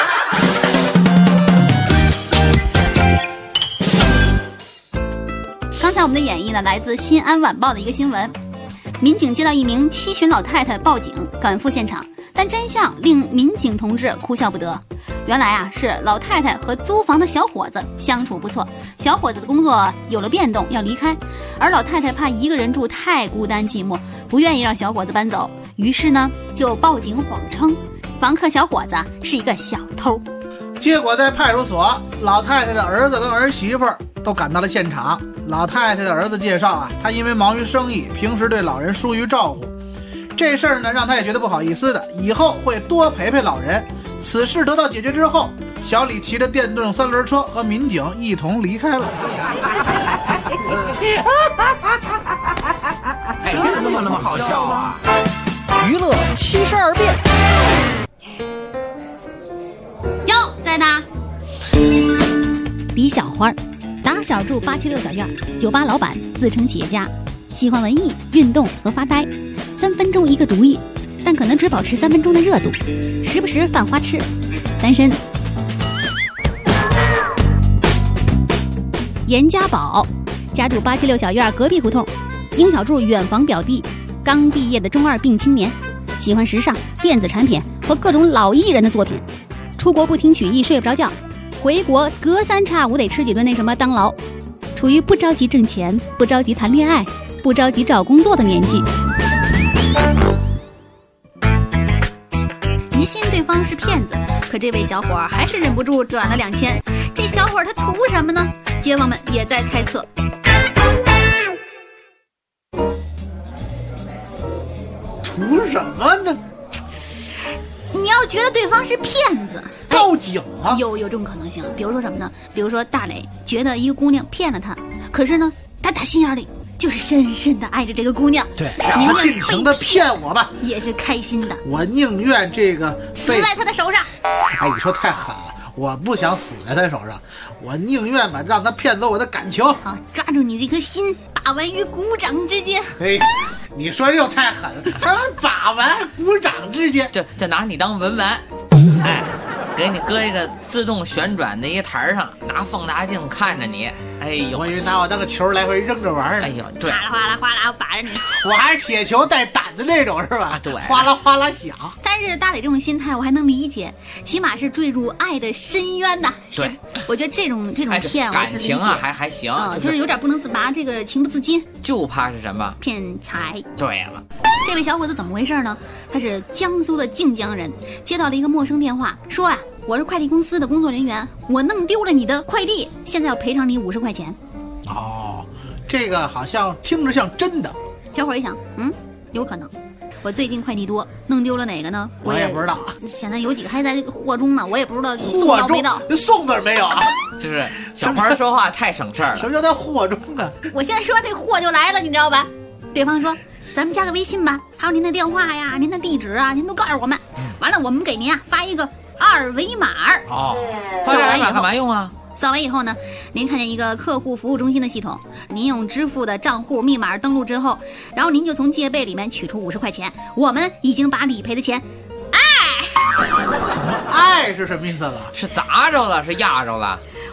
刚才我们的演绎呢，来自《新安晚报》的一个新闻。民警接到一名七旬老太太报警，赶赴现场，但真相令民警同志哭笑不得。原来啊，是老太太和租房的小伙子相处不错，小伙子的工作有了变动，要离开，而老太太怕一个人住太孤单寂寞，不愿意让小伙子搬走，于是呢就报警，谎称房客小伙子是一个小偷。 结果在派出所，老太太的儿子跟儿媳妇都赶到了现场。老太太的儿子介绍啊，他因为忙于生意，平时对老人疏于照顾，这事儿呢让他也觉得不好意思的，以后会多陪陪老人。此事得到解决之后，小李骑着电动3轮车和民警一同离开了。 哎，这怎么那么好笑啊？ 娱乐72变。 哟，在哪？李小花，打小住876小院，酒吧老板，自称企业家，喜欢文艺、运动和发呆，3分钟一个主意。但可能只保持3分钟的热度，时不时犯花痴，单身。严家宝，家住876小院隔壁胡同，应小柱远房表弟，刚毕业的中2病青年，喜欢时尚、电子产品和各种老艺人的作品，出国不听曲艺睡不着觉，回国隔3差5得吃几顿那什么当劳，处于不着急挣钱、不着急谈恋爱、不着急找工作的年纪。疑心对方是骗子，可这位小伙还是忍不住转了2000。这小伙他图什么呢？街坊们也在猜测。 图什么呢？ 你要觉得对方是骗子， 报警啊！ 有这种可能性。比如说什么呢？比如说大磊觉得一个姑娘骗了他，可是呢，他打心眼里就是深深的爱着这个姑娘， 对，让她尽情的骗我吧， 也是开心的。 我宁愿这个死在他的手上。 哎，你说太狠了，我不想死在他手上，我宁愿让他骗走我的感情。 好，抓住你这颗心，把玩于股掌之间。 哎，你说这又太狠了，还把玩股掌之间， 这拿你当文玩，哎。给你搁一个自动旋转的一台上，拿放大镜看着你。哎呦， 我以为拿我当个球来回扔着玩呢。 哎呦，对， 哗啦哗啦哗啦，我把着你。 我还是铁球带胆的那种，是吧？ 对， 哗啦哗啦响。 但是大磊这种心态我还能理解，起码是坠入爱的深渊呐。 对， 我觉得这种骗我是理解。 感情啊，还行， 就是有点不能自拔，这个情不自禁。 就怕是什么骗财。 对了， 这位小伙子怎么回事呢？他是江苏的靖江人，接到了一个陌生电话，说啊，我是快递公司的工作人员，我弄丢了你的快递，现在要赔偿你50块钱。 哦，这个好像听着像真的。 小伙一想，有可能。我最近快递多，弄丢了哪个呢？ 我也不知道。 现在有几个还在货中呢，我也不知道送到没到。 送字没有啊？ 就是小花说话太省事儿了。 什么叫在货中呢？ 我现在说这货就来了，你知道吧？对方说，咱们加个微信吧，还有您的电话呀、您的地址啊，您都告诉我们。完了，我们给您啊发一个2维码。 哦，发2维码干嘛用啊？ 扫完以后呢，您看见一个客户服务中心的系统，您用支付的账户密码登录之后，然后您就从借呗里面取出50块钱，我们已经把理赔的钱， 怎么爱是什么意思了？ 是砸着了，是压着了？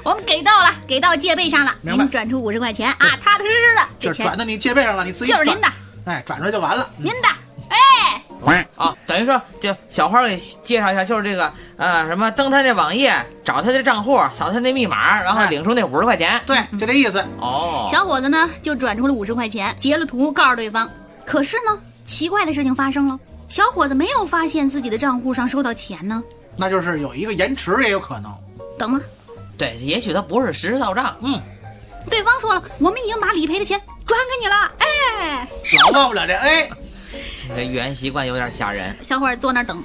我们给到借呗上了，您转出50块钱啊，踏踏实实的， 就转到你借呗上了，你自己就是您的， 哎，转出来就完了， 您的，哎， 啊，等于说就小花给介绍一下，就是这个什么登他这网页，找他的账户，扫他那密码，然后领出那50块钱， 对，就这意思。 哦， 小伙子呢就转出了50块钱，截了图告诉对方。可是呢，奇怪的事情发生了，小伙子没有发现自己的账户上收到钱呢， 那就是有一个延迟也有可能。 等吗？ 对，也许他不是实时到账。 对方说了，我们已经把理赔的钱转给你了。哎， 老忘不了这哎， 这语言习惯有点吓人。 小伙儿坐那儿等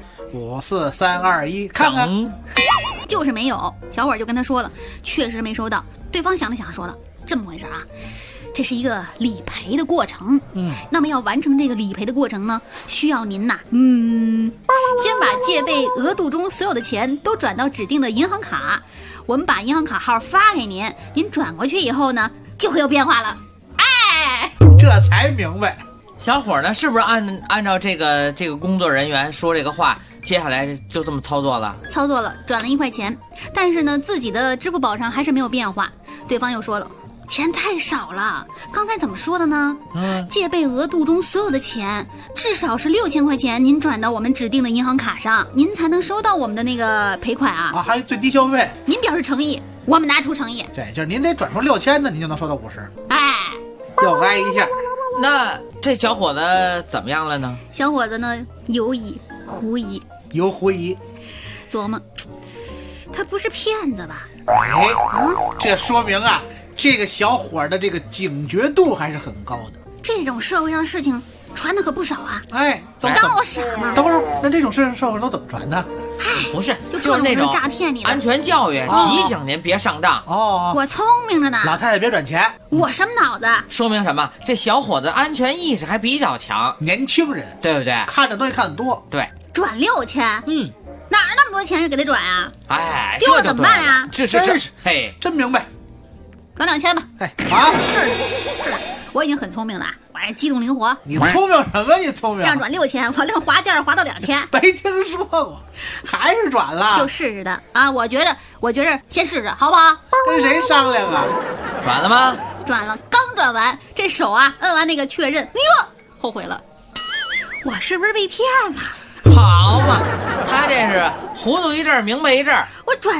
，5、4、3、2、1，看看， 就是没有。小伙儿就跟他说了，确实没收到。对方想了想，说了，这么回事啊，这是一个理赔的过程。那么要完成这个理赔的过程呢，需要您呐，先把借呗额度中所有的钱都转到指定的银行卡，我们把银行卡号发给您，您转过去以后呢，就会有变化了。哎， 这才明白。 小伙呢，是不是按照这个工作人员说这个话，接下来就这么操作了？ 操作了，转了1块钱，但是呢，自己的支付宝上还是没有变化。对方又说了，钱太少了，刚才怎么说的呢？借呗额度中所有的钱至少是6000块钱，您转到我们指定的银行卡上，您才能收到我们的那个赔款啊！ 啊，还有最低消费。 您表示诚意，我们拿出诚意。 对，就是您得转出6000的，您就能收到50。 哎， 又挨一下。 那这小伙子怎么样了呢？ 小伙子呢，犹疑狐疑，琢磨，他不是骗子吧？ 哎，这说明啊，这个小伙的这个警觉度还是很高的。 这种社会上事情传的可不少啊！ 哎， 当我傻吗？ 等会儿，那这种社会都怎么传的？ 不是， 就是那种诈骗你的安全教育，提醒您别上当。 哦， 我聪明着呢。 老太太别转钱。 我什么脑子？ 说明什么？这小伙子安全意识还比较强， 年轻人， 对不对？ 看的东西看得多。 对， 转6000，哪儿那么多钱给他转啊？ 哎， 丢了怎么办呀？ 这嘿， 真明白。 转2000吧。 哎，啊， 我已经很聪明了，我还机动灵活。 你聪明什么？你聪明？ 这样转6000，我另划价划到2000。 没听说过，还是转了？ 就试试的啊！我觉着先试试，好不好？ 跟谁商量啊？ 转了吗？ 转了，刚转完，这手啊摁完那个确认，哎呦，后悔了，我是不是被骗了？ 好嘛，他这是糊涂一阵明白一阵。我转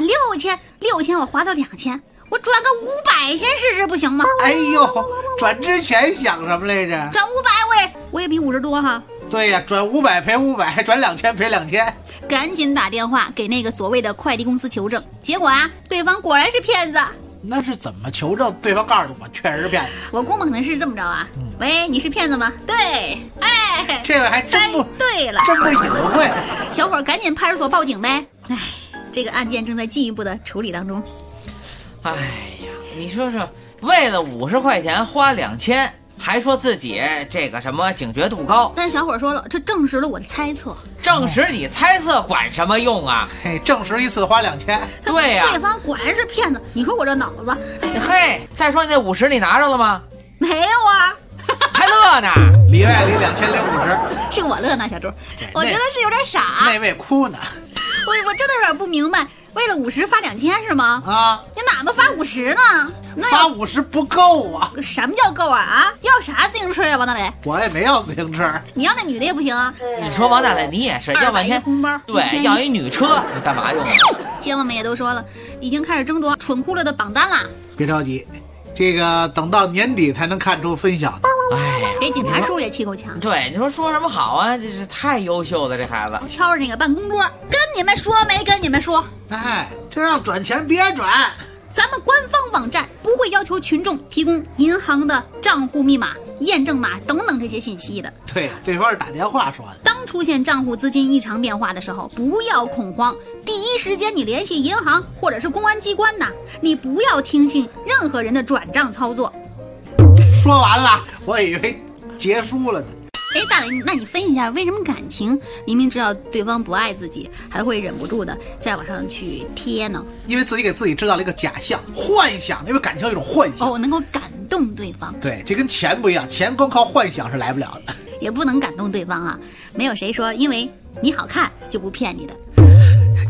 6000，我划到2000。我转个500先试试不行吗？ 哎呦，转之前想什么来着？ 转500我也比50多哈。 对呀，转500赔500，转2000赔2000。 赶紧打电话给那个所谓的快递公司求证，结果啊，对方果然是骗子。 那是怎么求证？对方告诉我确实是骗子。 我估摸可能是这么着啊。喂，你是骗子吗？对，哎， 这位还真不对了， 真不隐晦。 小伙赶紧派出所报警呗。哎，这个案件正在进一步的处理当中。 哎呀，你说说，为了50块钱花2000，还说自己这个什么警觉度高。 但小伙说了，这证实了我的猜测。 证实你猜测管什么用啊？ 嘿，证实一次花2000。 对呀， 对方果然是骗子。你说我这脑子。 嘿，再说你那50你拿着了吗？ 没有啊。 还乐呢？ 里外里2050。 是我乐呢，小朱。我觉得是有点傻。 那位哭呢。 我真的有点不明白。为了50发2000是吗？ 啊， 你哪么发50呢？ 发50不够啊！ 什么叫够啊？要啥自行车呀，王大雷？ 我也没要自行车。 你要那女的也不行啊。 你说王大雷，你也是要半天红包， 对，要一女车，你干嘛用啊？ 街坊们也都说了，已经开始争夺蠢哭了的榜单了。 别着急，这个等到年底才能看出分晓的。 哎呀， 给警察叔也气够呛。 对，你说什么好啊？这是太优秀了，这孩子。 敲着那个办公桌，跟你们说没跟你们说？ 哎，这让转钱别转。 咱们官方网站不会要求群众提供银行的账户密码、验证码等等这些信息的。 对，对方是打电话说的。 当出现账户资金异常变化的时候，不要恐慌，第一时间你联系银行或者是公安机关呐，你不要听信任何人的转账操作。 说完了，我以为结束了呢。 哎，大雷，那你分析一下，为什么感情明明知道对方不爱自己，还会忍不住的在网上去贴呢？ 因为自己给自己制造了一个假象、幻想，因为感情有一种幻想。 哦，能够感动对方。 对，这跟钱不一样，钱光靠幻想是来不了的。 也不能感动对方啊，没有谁说因为你好看就不骗你的。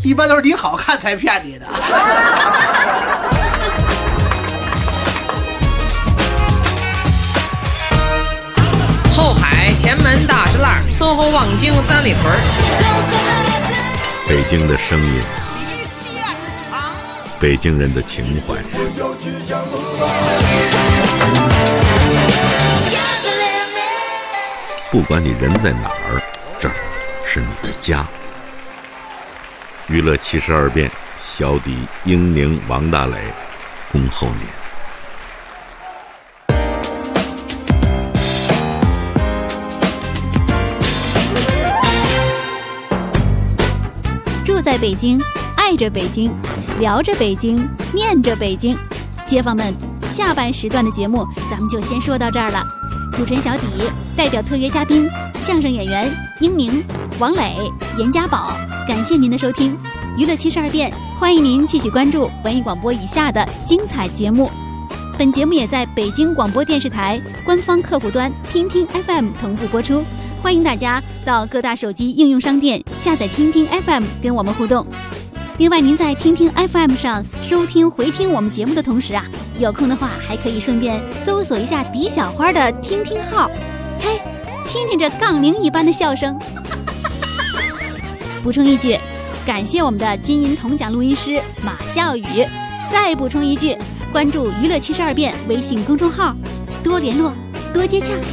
一般都是你好看才骗你的。 后海前门大栅栏，身后望京三里屯。 北京的声音，北京人的情怀。不管你人在哪儿，这儿是你的家。娱乐72变，小底英宁、王大雷，恭候您。 住在北京，爱着北京，聊着北京，念着北京。街坊们，下半时段的节目咱们就先说到这儿了。主持人小底代表特约嘉宾相声演员英宁、王磊、严家宝，感谢您的收听。娱乐72变，欢迎您继续关注文艺广播以下的精彩节目。本节目也在北京广播电视台官方客户端听听 FM 同步播出，欢迎大家到各大手机应用商店下载听听 FM 跟我们互动。另外，您在听听 FM 上收听回听我们节目的同时啊，有空的话还可以顺便搜索一下迪小花的听听号，嘿，听听这杠铃一般的笑声。补充一句，感谢我们的金银铜奖录音师马笑宇。再补充一句，关注娱乐72变微信公众号，多联络，多接洽。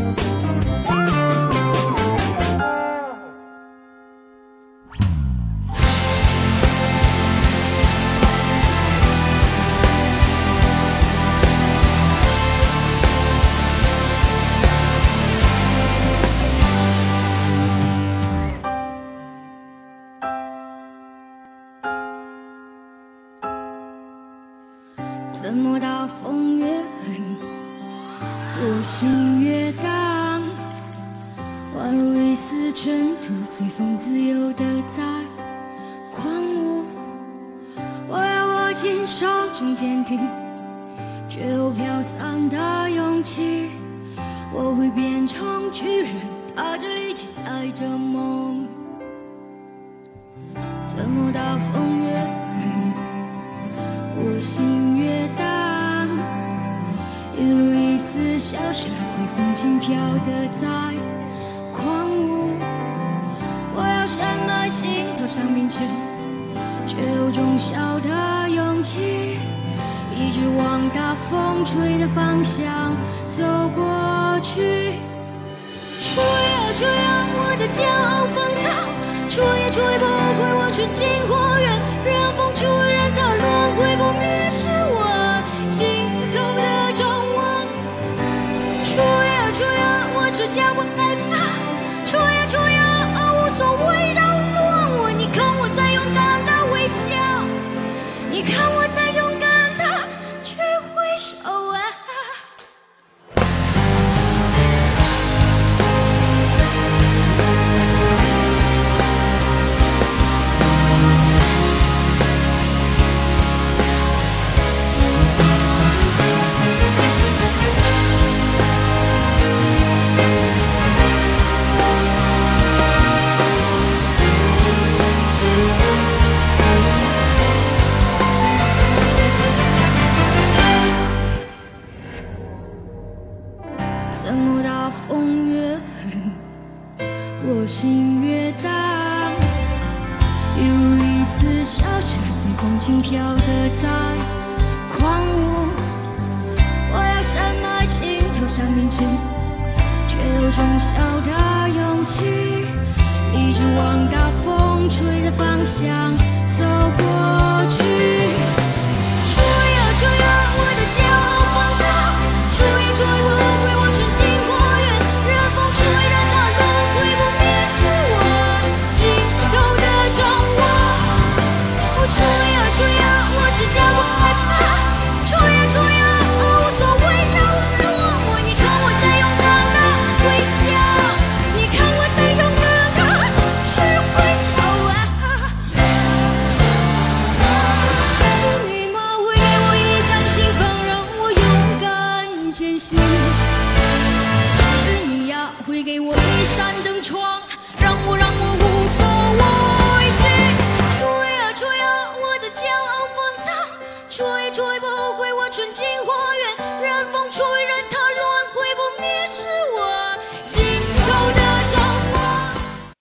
怎么大风越狠，我心越荡，宛如一丝尘土，随风自由地在狂舞。我要握紧手中坚定却又飘散的勇气，我会变成巨人，踏着力气载着梦。怎么大风越狠，我心越荡，一如一丝小沙随风轻飘的在狂舞。我要深埋心头上铭刻，却有种小的勇气，一直往大风吹的方向走过去。吹啊吹啊，我的骄傲放肆，吹也吹不回我纯净花园，任风吹，任它轮回不灭，是我尽头的张望。吹啊吹啊，我只叫不害怕，吹啊吹啊，无所谓扰乱我。你看我在勇敢的微笑，你看我在勇敢的去挥手啊。怎么大风越狠，我心越荡，一如一丝小沙随风轻飘的在狂舞。我要深埋心头上铭刻，却有种小的勇气，一直往大风吹的方向走过去。吹啊吹啊，我的骄傲放肆，吹也吹不回我纯净花园，任风吹，任它轮回不灭，是我尽头的张望。我吹啊吹啊，我只叫不害怕，吹啊吹啊，无所谓扰乱我。你看我在勇敢的微笑，你看我在勇敢的去挥手啊。是你吗？会给我一扇心房，让我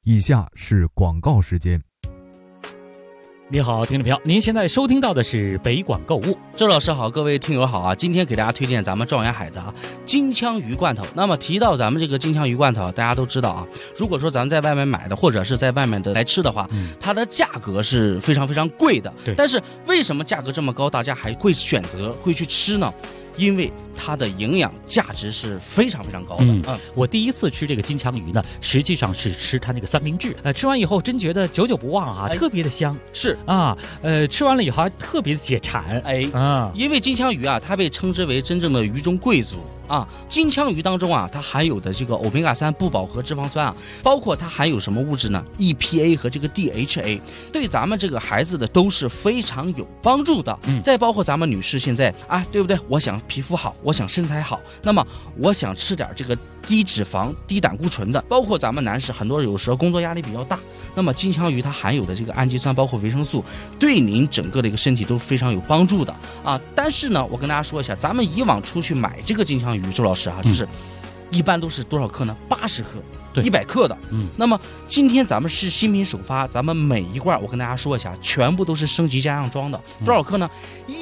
以下是广告时间。 你好，听众朋友，您现在收听到的是北广购物。 周老师好，各位听友好啊！今天给大家推荐咱们状元海的金枪鱼罐头。那么提到咱们这个金枪鱼罐头，大家都知道啊，如果说咱们在外面买的，或者是在外面的来吃的话，它的价格是非常非常贵的。但是为什么价格这么高，大家还会选择会去吃呢？因为它的营养价值是非常非常高的。 我第一次吃这个金枪鱼呢，实际上是吃它那个三明治。吃完以后真觉得久久不忘啊，特别的香。 是啊，吃完了以后还特别的解馋。 因为金枪鱼啊，它被称之为真正的鱼中贵族啊。金枪鱼当中啊，它含有的这个欧米伽3不饱和脂肪酸啊，包括它含有什么物质呢 ？EPA 和这个 DHA， 对咱们这个孩子的都是非常有帮助的。再包括咱们女士现在啊，对不对？我想皮肤好，我想身材好，那么我想吃点这个低脂肪、低胆固醇的。包括咱们男士很多有时候工作压力比较大，那么金枪鱼它含有的这个氨基酸，包括维生素，对您整个的一个身体都非常有帮助的啊。但是呢，我跟大家说一下，咱们以往出去买这个金枪鱼，周老师啊，就是一般都是多少克呢？80克。100克的，那么今天咱们是新品首发，咱们每一罐我跟大家说一下，全部都是升级加上装的，多少克呢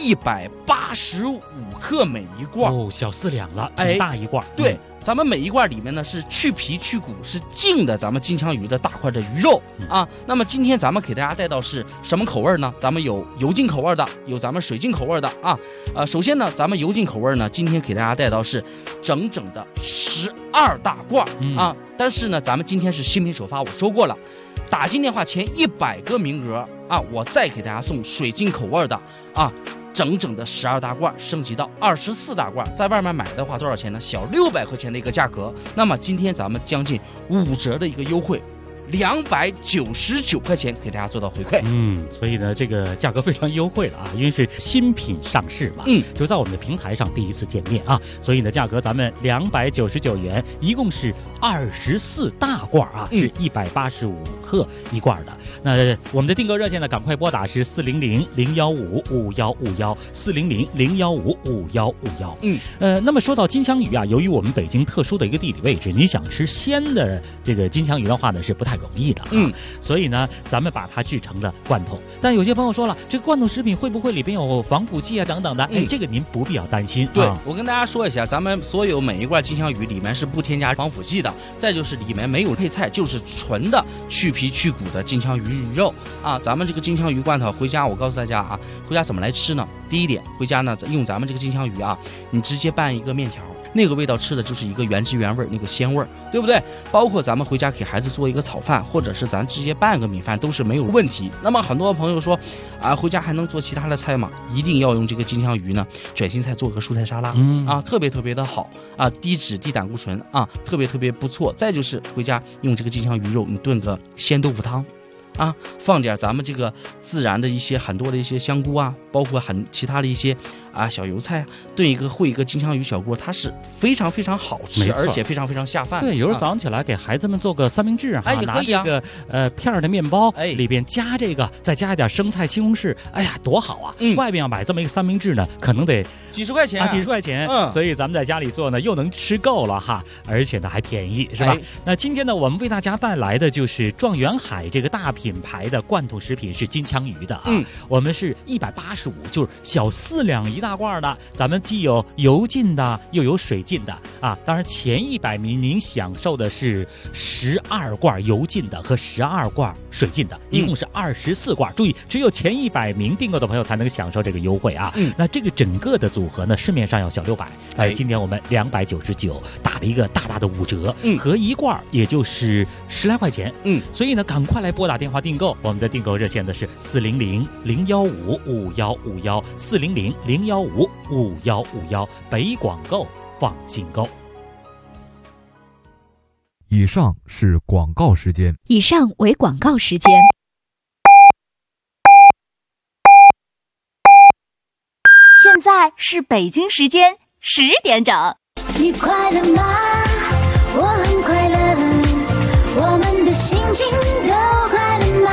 ？185克每一罐， 小4两了，挺大一罐。 对，咱们每一罐里面呢是去皮去骨，是净的咱们金枪鱼的大块的鱼肉啊。那么今天咱们给大家带到是什么口味呢？咱们有油浸口味的，有咱们水浸口味的啊。首先呢，咱们油浸口味呢，今天给大家带到是整整的12大罐啊。但是呢，咱们今天是新品首发，我说过了，打进电话前100个名额啊，我再给大家送水晶口味的啊，整整的12大罐，升级到24大罐，在外面买的话多少钱呢？小600块钱的一个价格。那么今天咱们将近5折的一个优惠。299块钱给大家做到回馈， 所以呢，这个价格非常优惠了啊，因为是新品上市嘛，就在我们的平台上第一次见面啊，所以呢，价格咱们299元，一共是24大罐啊，是185克一罐的。那我们的订购热线呢，赶快拨打是400-015-5151，400-015-5151。那么说到金枪鱼啊，由于我们北京特殊的一个地理位置，你想吃鲜的这个金枪鱼的话呢，是不太容易的所以呢，咱们把它制成了罐头。但有些朋友说了，这个罐头食品会不会里边有防腐剂啊等等的？这个您不必要担心。 对，我跟大家说一下，咱们所有每一罐金枪鱼里面是不添加防腐剂的，再就是里面没有配菜，就是纯的去皮去骨的金枪鱼鱼肉啊。咱们这个金枪鱼罐头回家，我告诉大家啊，回家怎么来吃呢？第一点，回家呢用咱们这个金枪鱼啊，你直接拌一个面条。那个味道吃的就是一个原汁原味，那个鲜味，对不对？包括咱们回家给孩子做一个炒饭，或者是咱直接拌个米饭都是没有问题。那么很多朋友说啊，回家还能做其他的菜吗？一定要用这个金枪鱼呢，卷心菜做个蔬菜沙拉啊，特别特别的好啊，低脂低胆固醇啊，特别特别不错。再就是回家用这个金枪鱼肉，你炖个鲜豆腐汤。啊，放点咱们这个自然的一些很多的一些香菇啊，包括其他的一些小油菜，炖一个烩一个金枪鱼小锅，它是非常非常好吃，而且非常非常下饭。 对，有时候早上起来给孩子们做个三明治啊， 也可以啊， 拿这个片的面包，里边加这个，再加一点生菜、西红柿，哎呀，多好啊！外边要买这么一个三明治呢，可能得几十块钱啊，几十块钱。所以咱们在家里做呢，又能吃够了哈，而且呢还便宜，是吧？那今天呢，我们为大家带来的就是状元海这个大品牌的罐头食品是金枪鱼的啊，我们是185，就是小4两一大罐的，咱们既有油浸的，又有水浸的啊。当然前100名您享受的是12罐油浸的和12罐水浸的，一共是24罐。注意，只有前100名订购的朋友才能享受这个优惠啊。那这个整个的组合呢，市面上要小600，今天我们299打了一个大大的5折，合一罐也就是10来块钱。所以呢，赶快来拨打电话订购。我们的订购热线呢是400-015-5151，400-015-5151，北广购放心购。 以上是广告时间。 以上为广告时间。现在是北京时间10点整。 你快乐吗？我很快乐，我们的心情都快乐吗？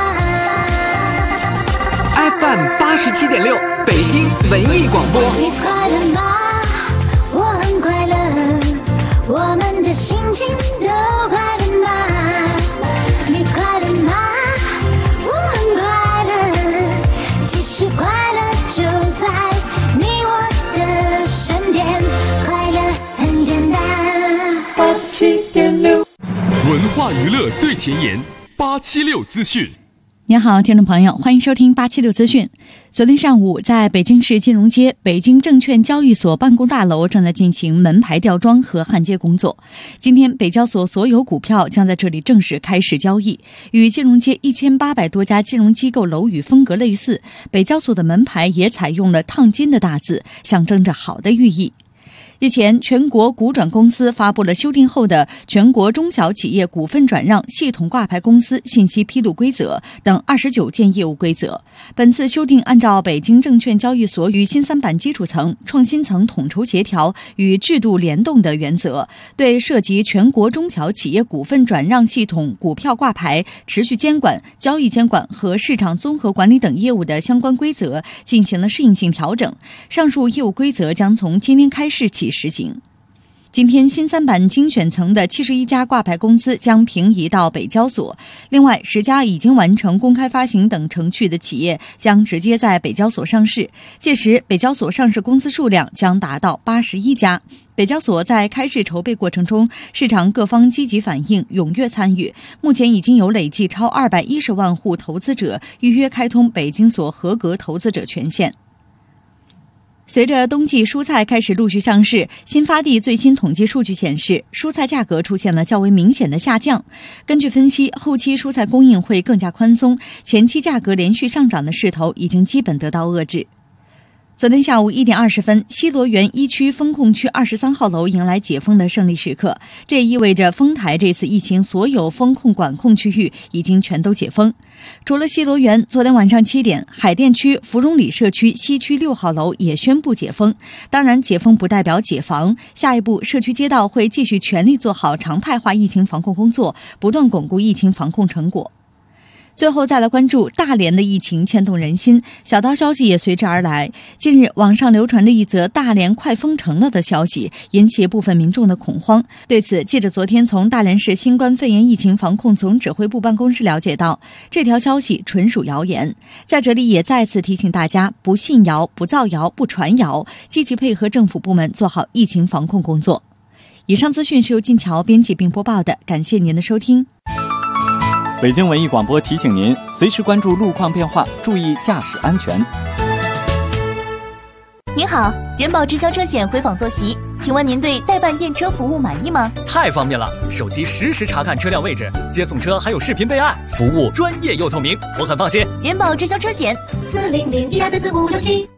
FM 87.6北京文艺广播。 你快乐吗？我很快乐，我们的心情都快乐吗？你快化娱乐最前沿，876资讯。 您好，听众朋友，欢迎收听876资讯。昨天上午，在北京市金融街北京证券交易所办公大楼正在进行门牌吊装和焊接工作。今天，北交所所有股票将在这里正式开始交易。与金融街1800多家金融机构楼宇风格类似，北交所的门牌也采用了烫金的大字，象征着好的寓意。日前，全国股转公司发布了修订后的《全国中小企业股份转让系统挂牌公司信息披露规则》等29件业务规则。本次修订按照北京证券交易所与新三板基础层、创新层统筹协调与制度联动的原则，对涉及全国中小企业股份转让系统股票挂牌、持续监管、交易监管和市场综合管理等业务的相关规则进行了适应性调整。上述业务规则将从今天开始起实行。今天，新三板精选层的71家挂牌公司将平移到北交所，另外10家已经完成公开发行等程序的企业将直接在北交所上市，届时北交所上市公司数量将达到81家。北交所在开市筹备过程中，市场各方积极反应，踊跃参与，目前已经有累计超210万户投资者预约开通北京所合格投资者权限。随着冬季蔬菜开始陆续上市，新发地最新统计数据显示，蔬菜价格出现了较为明显的下降。根据分析，后期蔬菜供应会更加宽松，前期价格连续上涨的势头已经基本得到遏制。昨天下午1点20分，西罗园一区风控区23号楼迎来解封的胜利时刻，这也意味着丰台这次疫情所有风控管控区域已经全都解封。除了西罗园，昨天晚上7点，海淀区芙蓉里社区西区6号楼也宣布解封。当然，解封不代表解防，下一步社区街道会继续全力做好常态化疫情防控工作，不断巩固疫情防控成果。最后再来关注大连的疫情牵动人心，小道消息也随之而来。近日，网上流传着一则大连快封城了的消息，引起部分民众的恐慌。对此，记者昨天从大连市新冠肺炎疫情防控总指挥部办公室了解到，这条消息纯属谣言。在这里也再次提醒大家，不信谣、不造谣、不传谣，积极配合政府部门做好疫情防控工作。以上资讯是由金桥编辑并播报的，感谢您的收听。 北京文艺广播提醒您，随时关注路况变化，注意驾驶安全。 您好，人保直销车险回访坐席，请问您对代办验车服务满意吗？ 太方便了，手机实时查看车辆位置，接送车还有视频备案，服务专业又透明，我很放心。 人保直销车险，40012344567。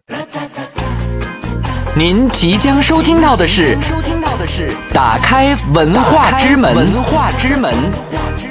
您即将收听到的是打开文化之门。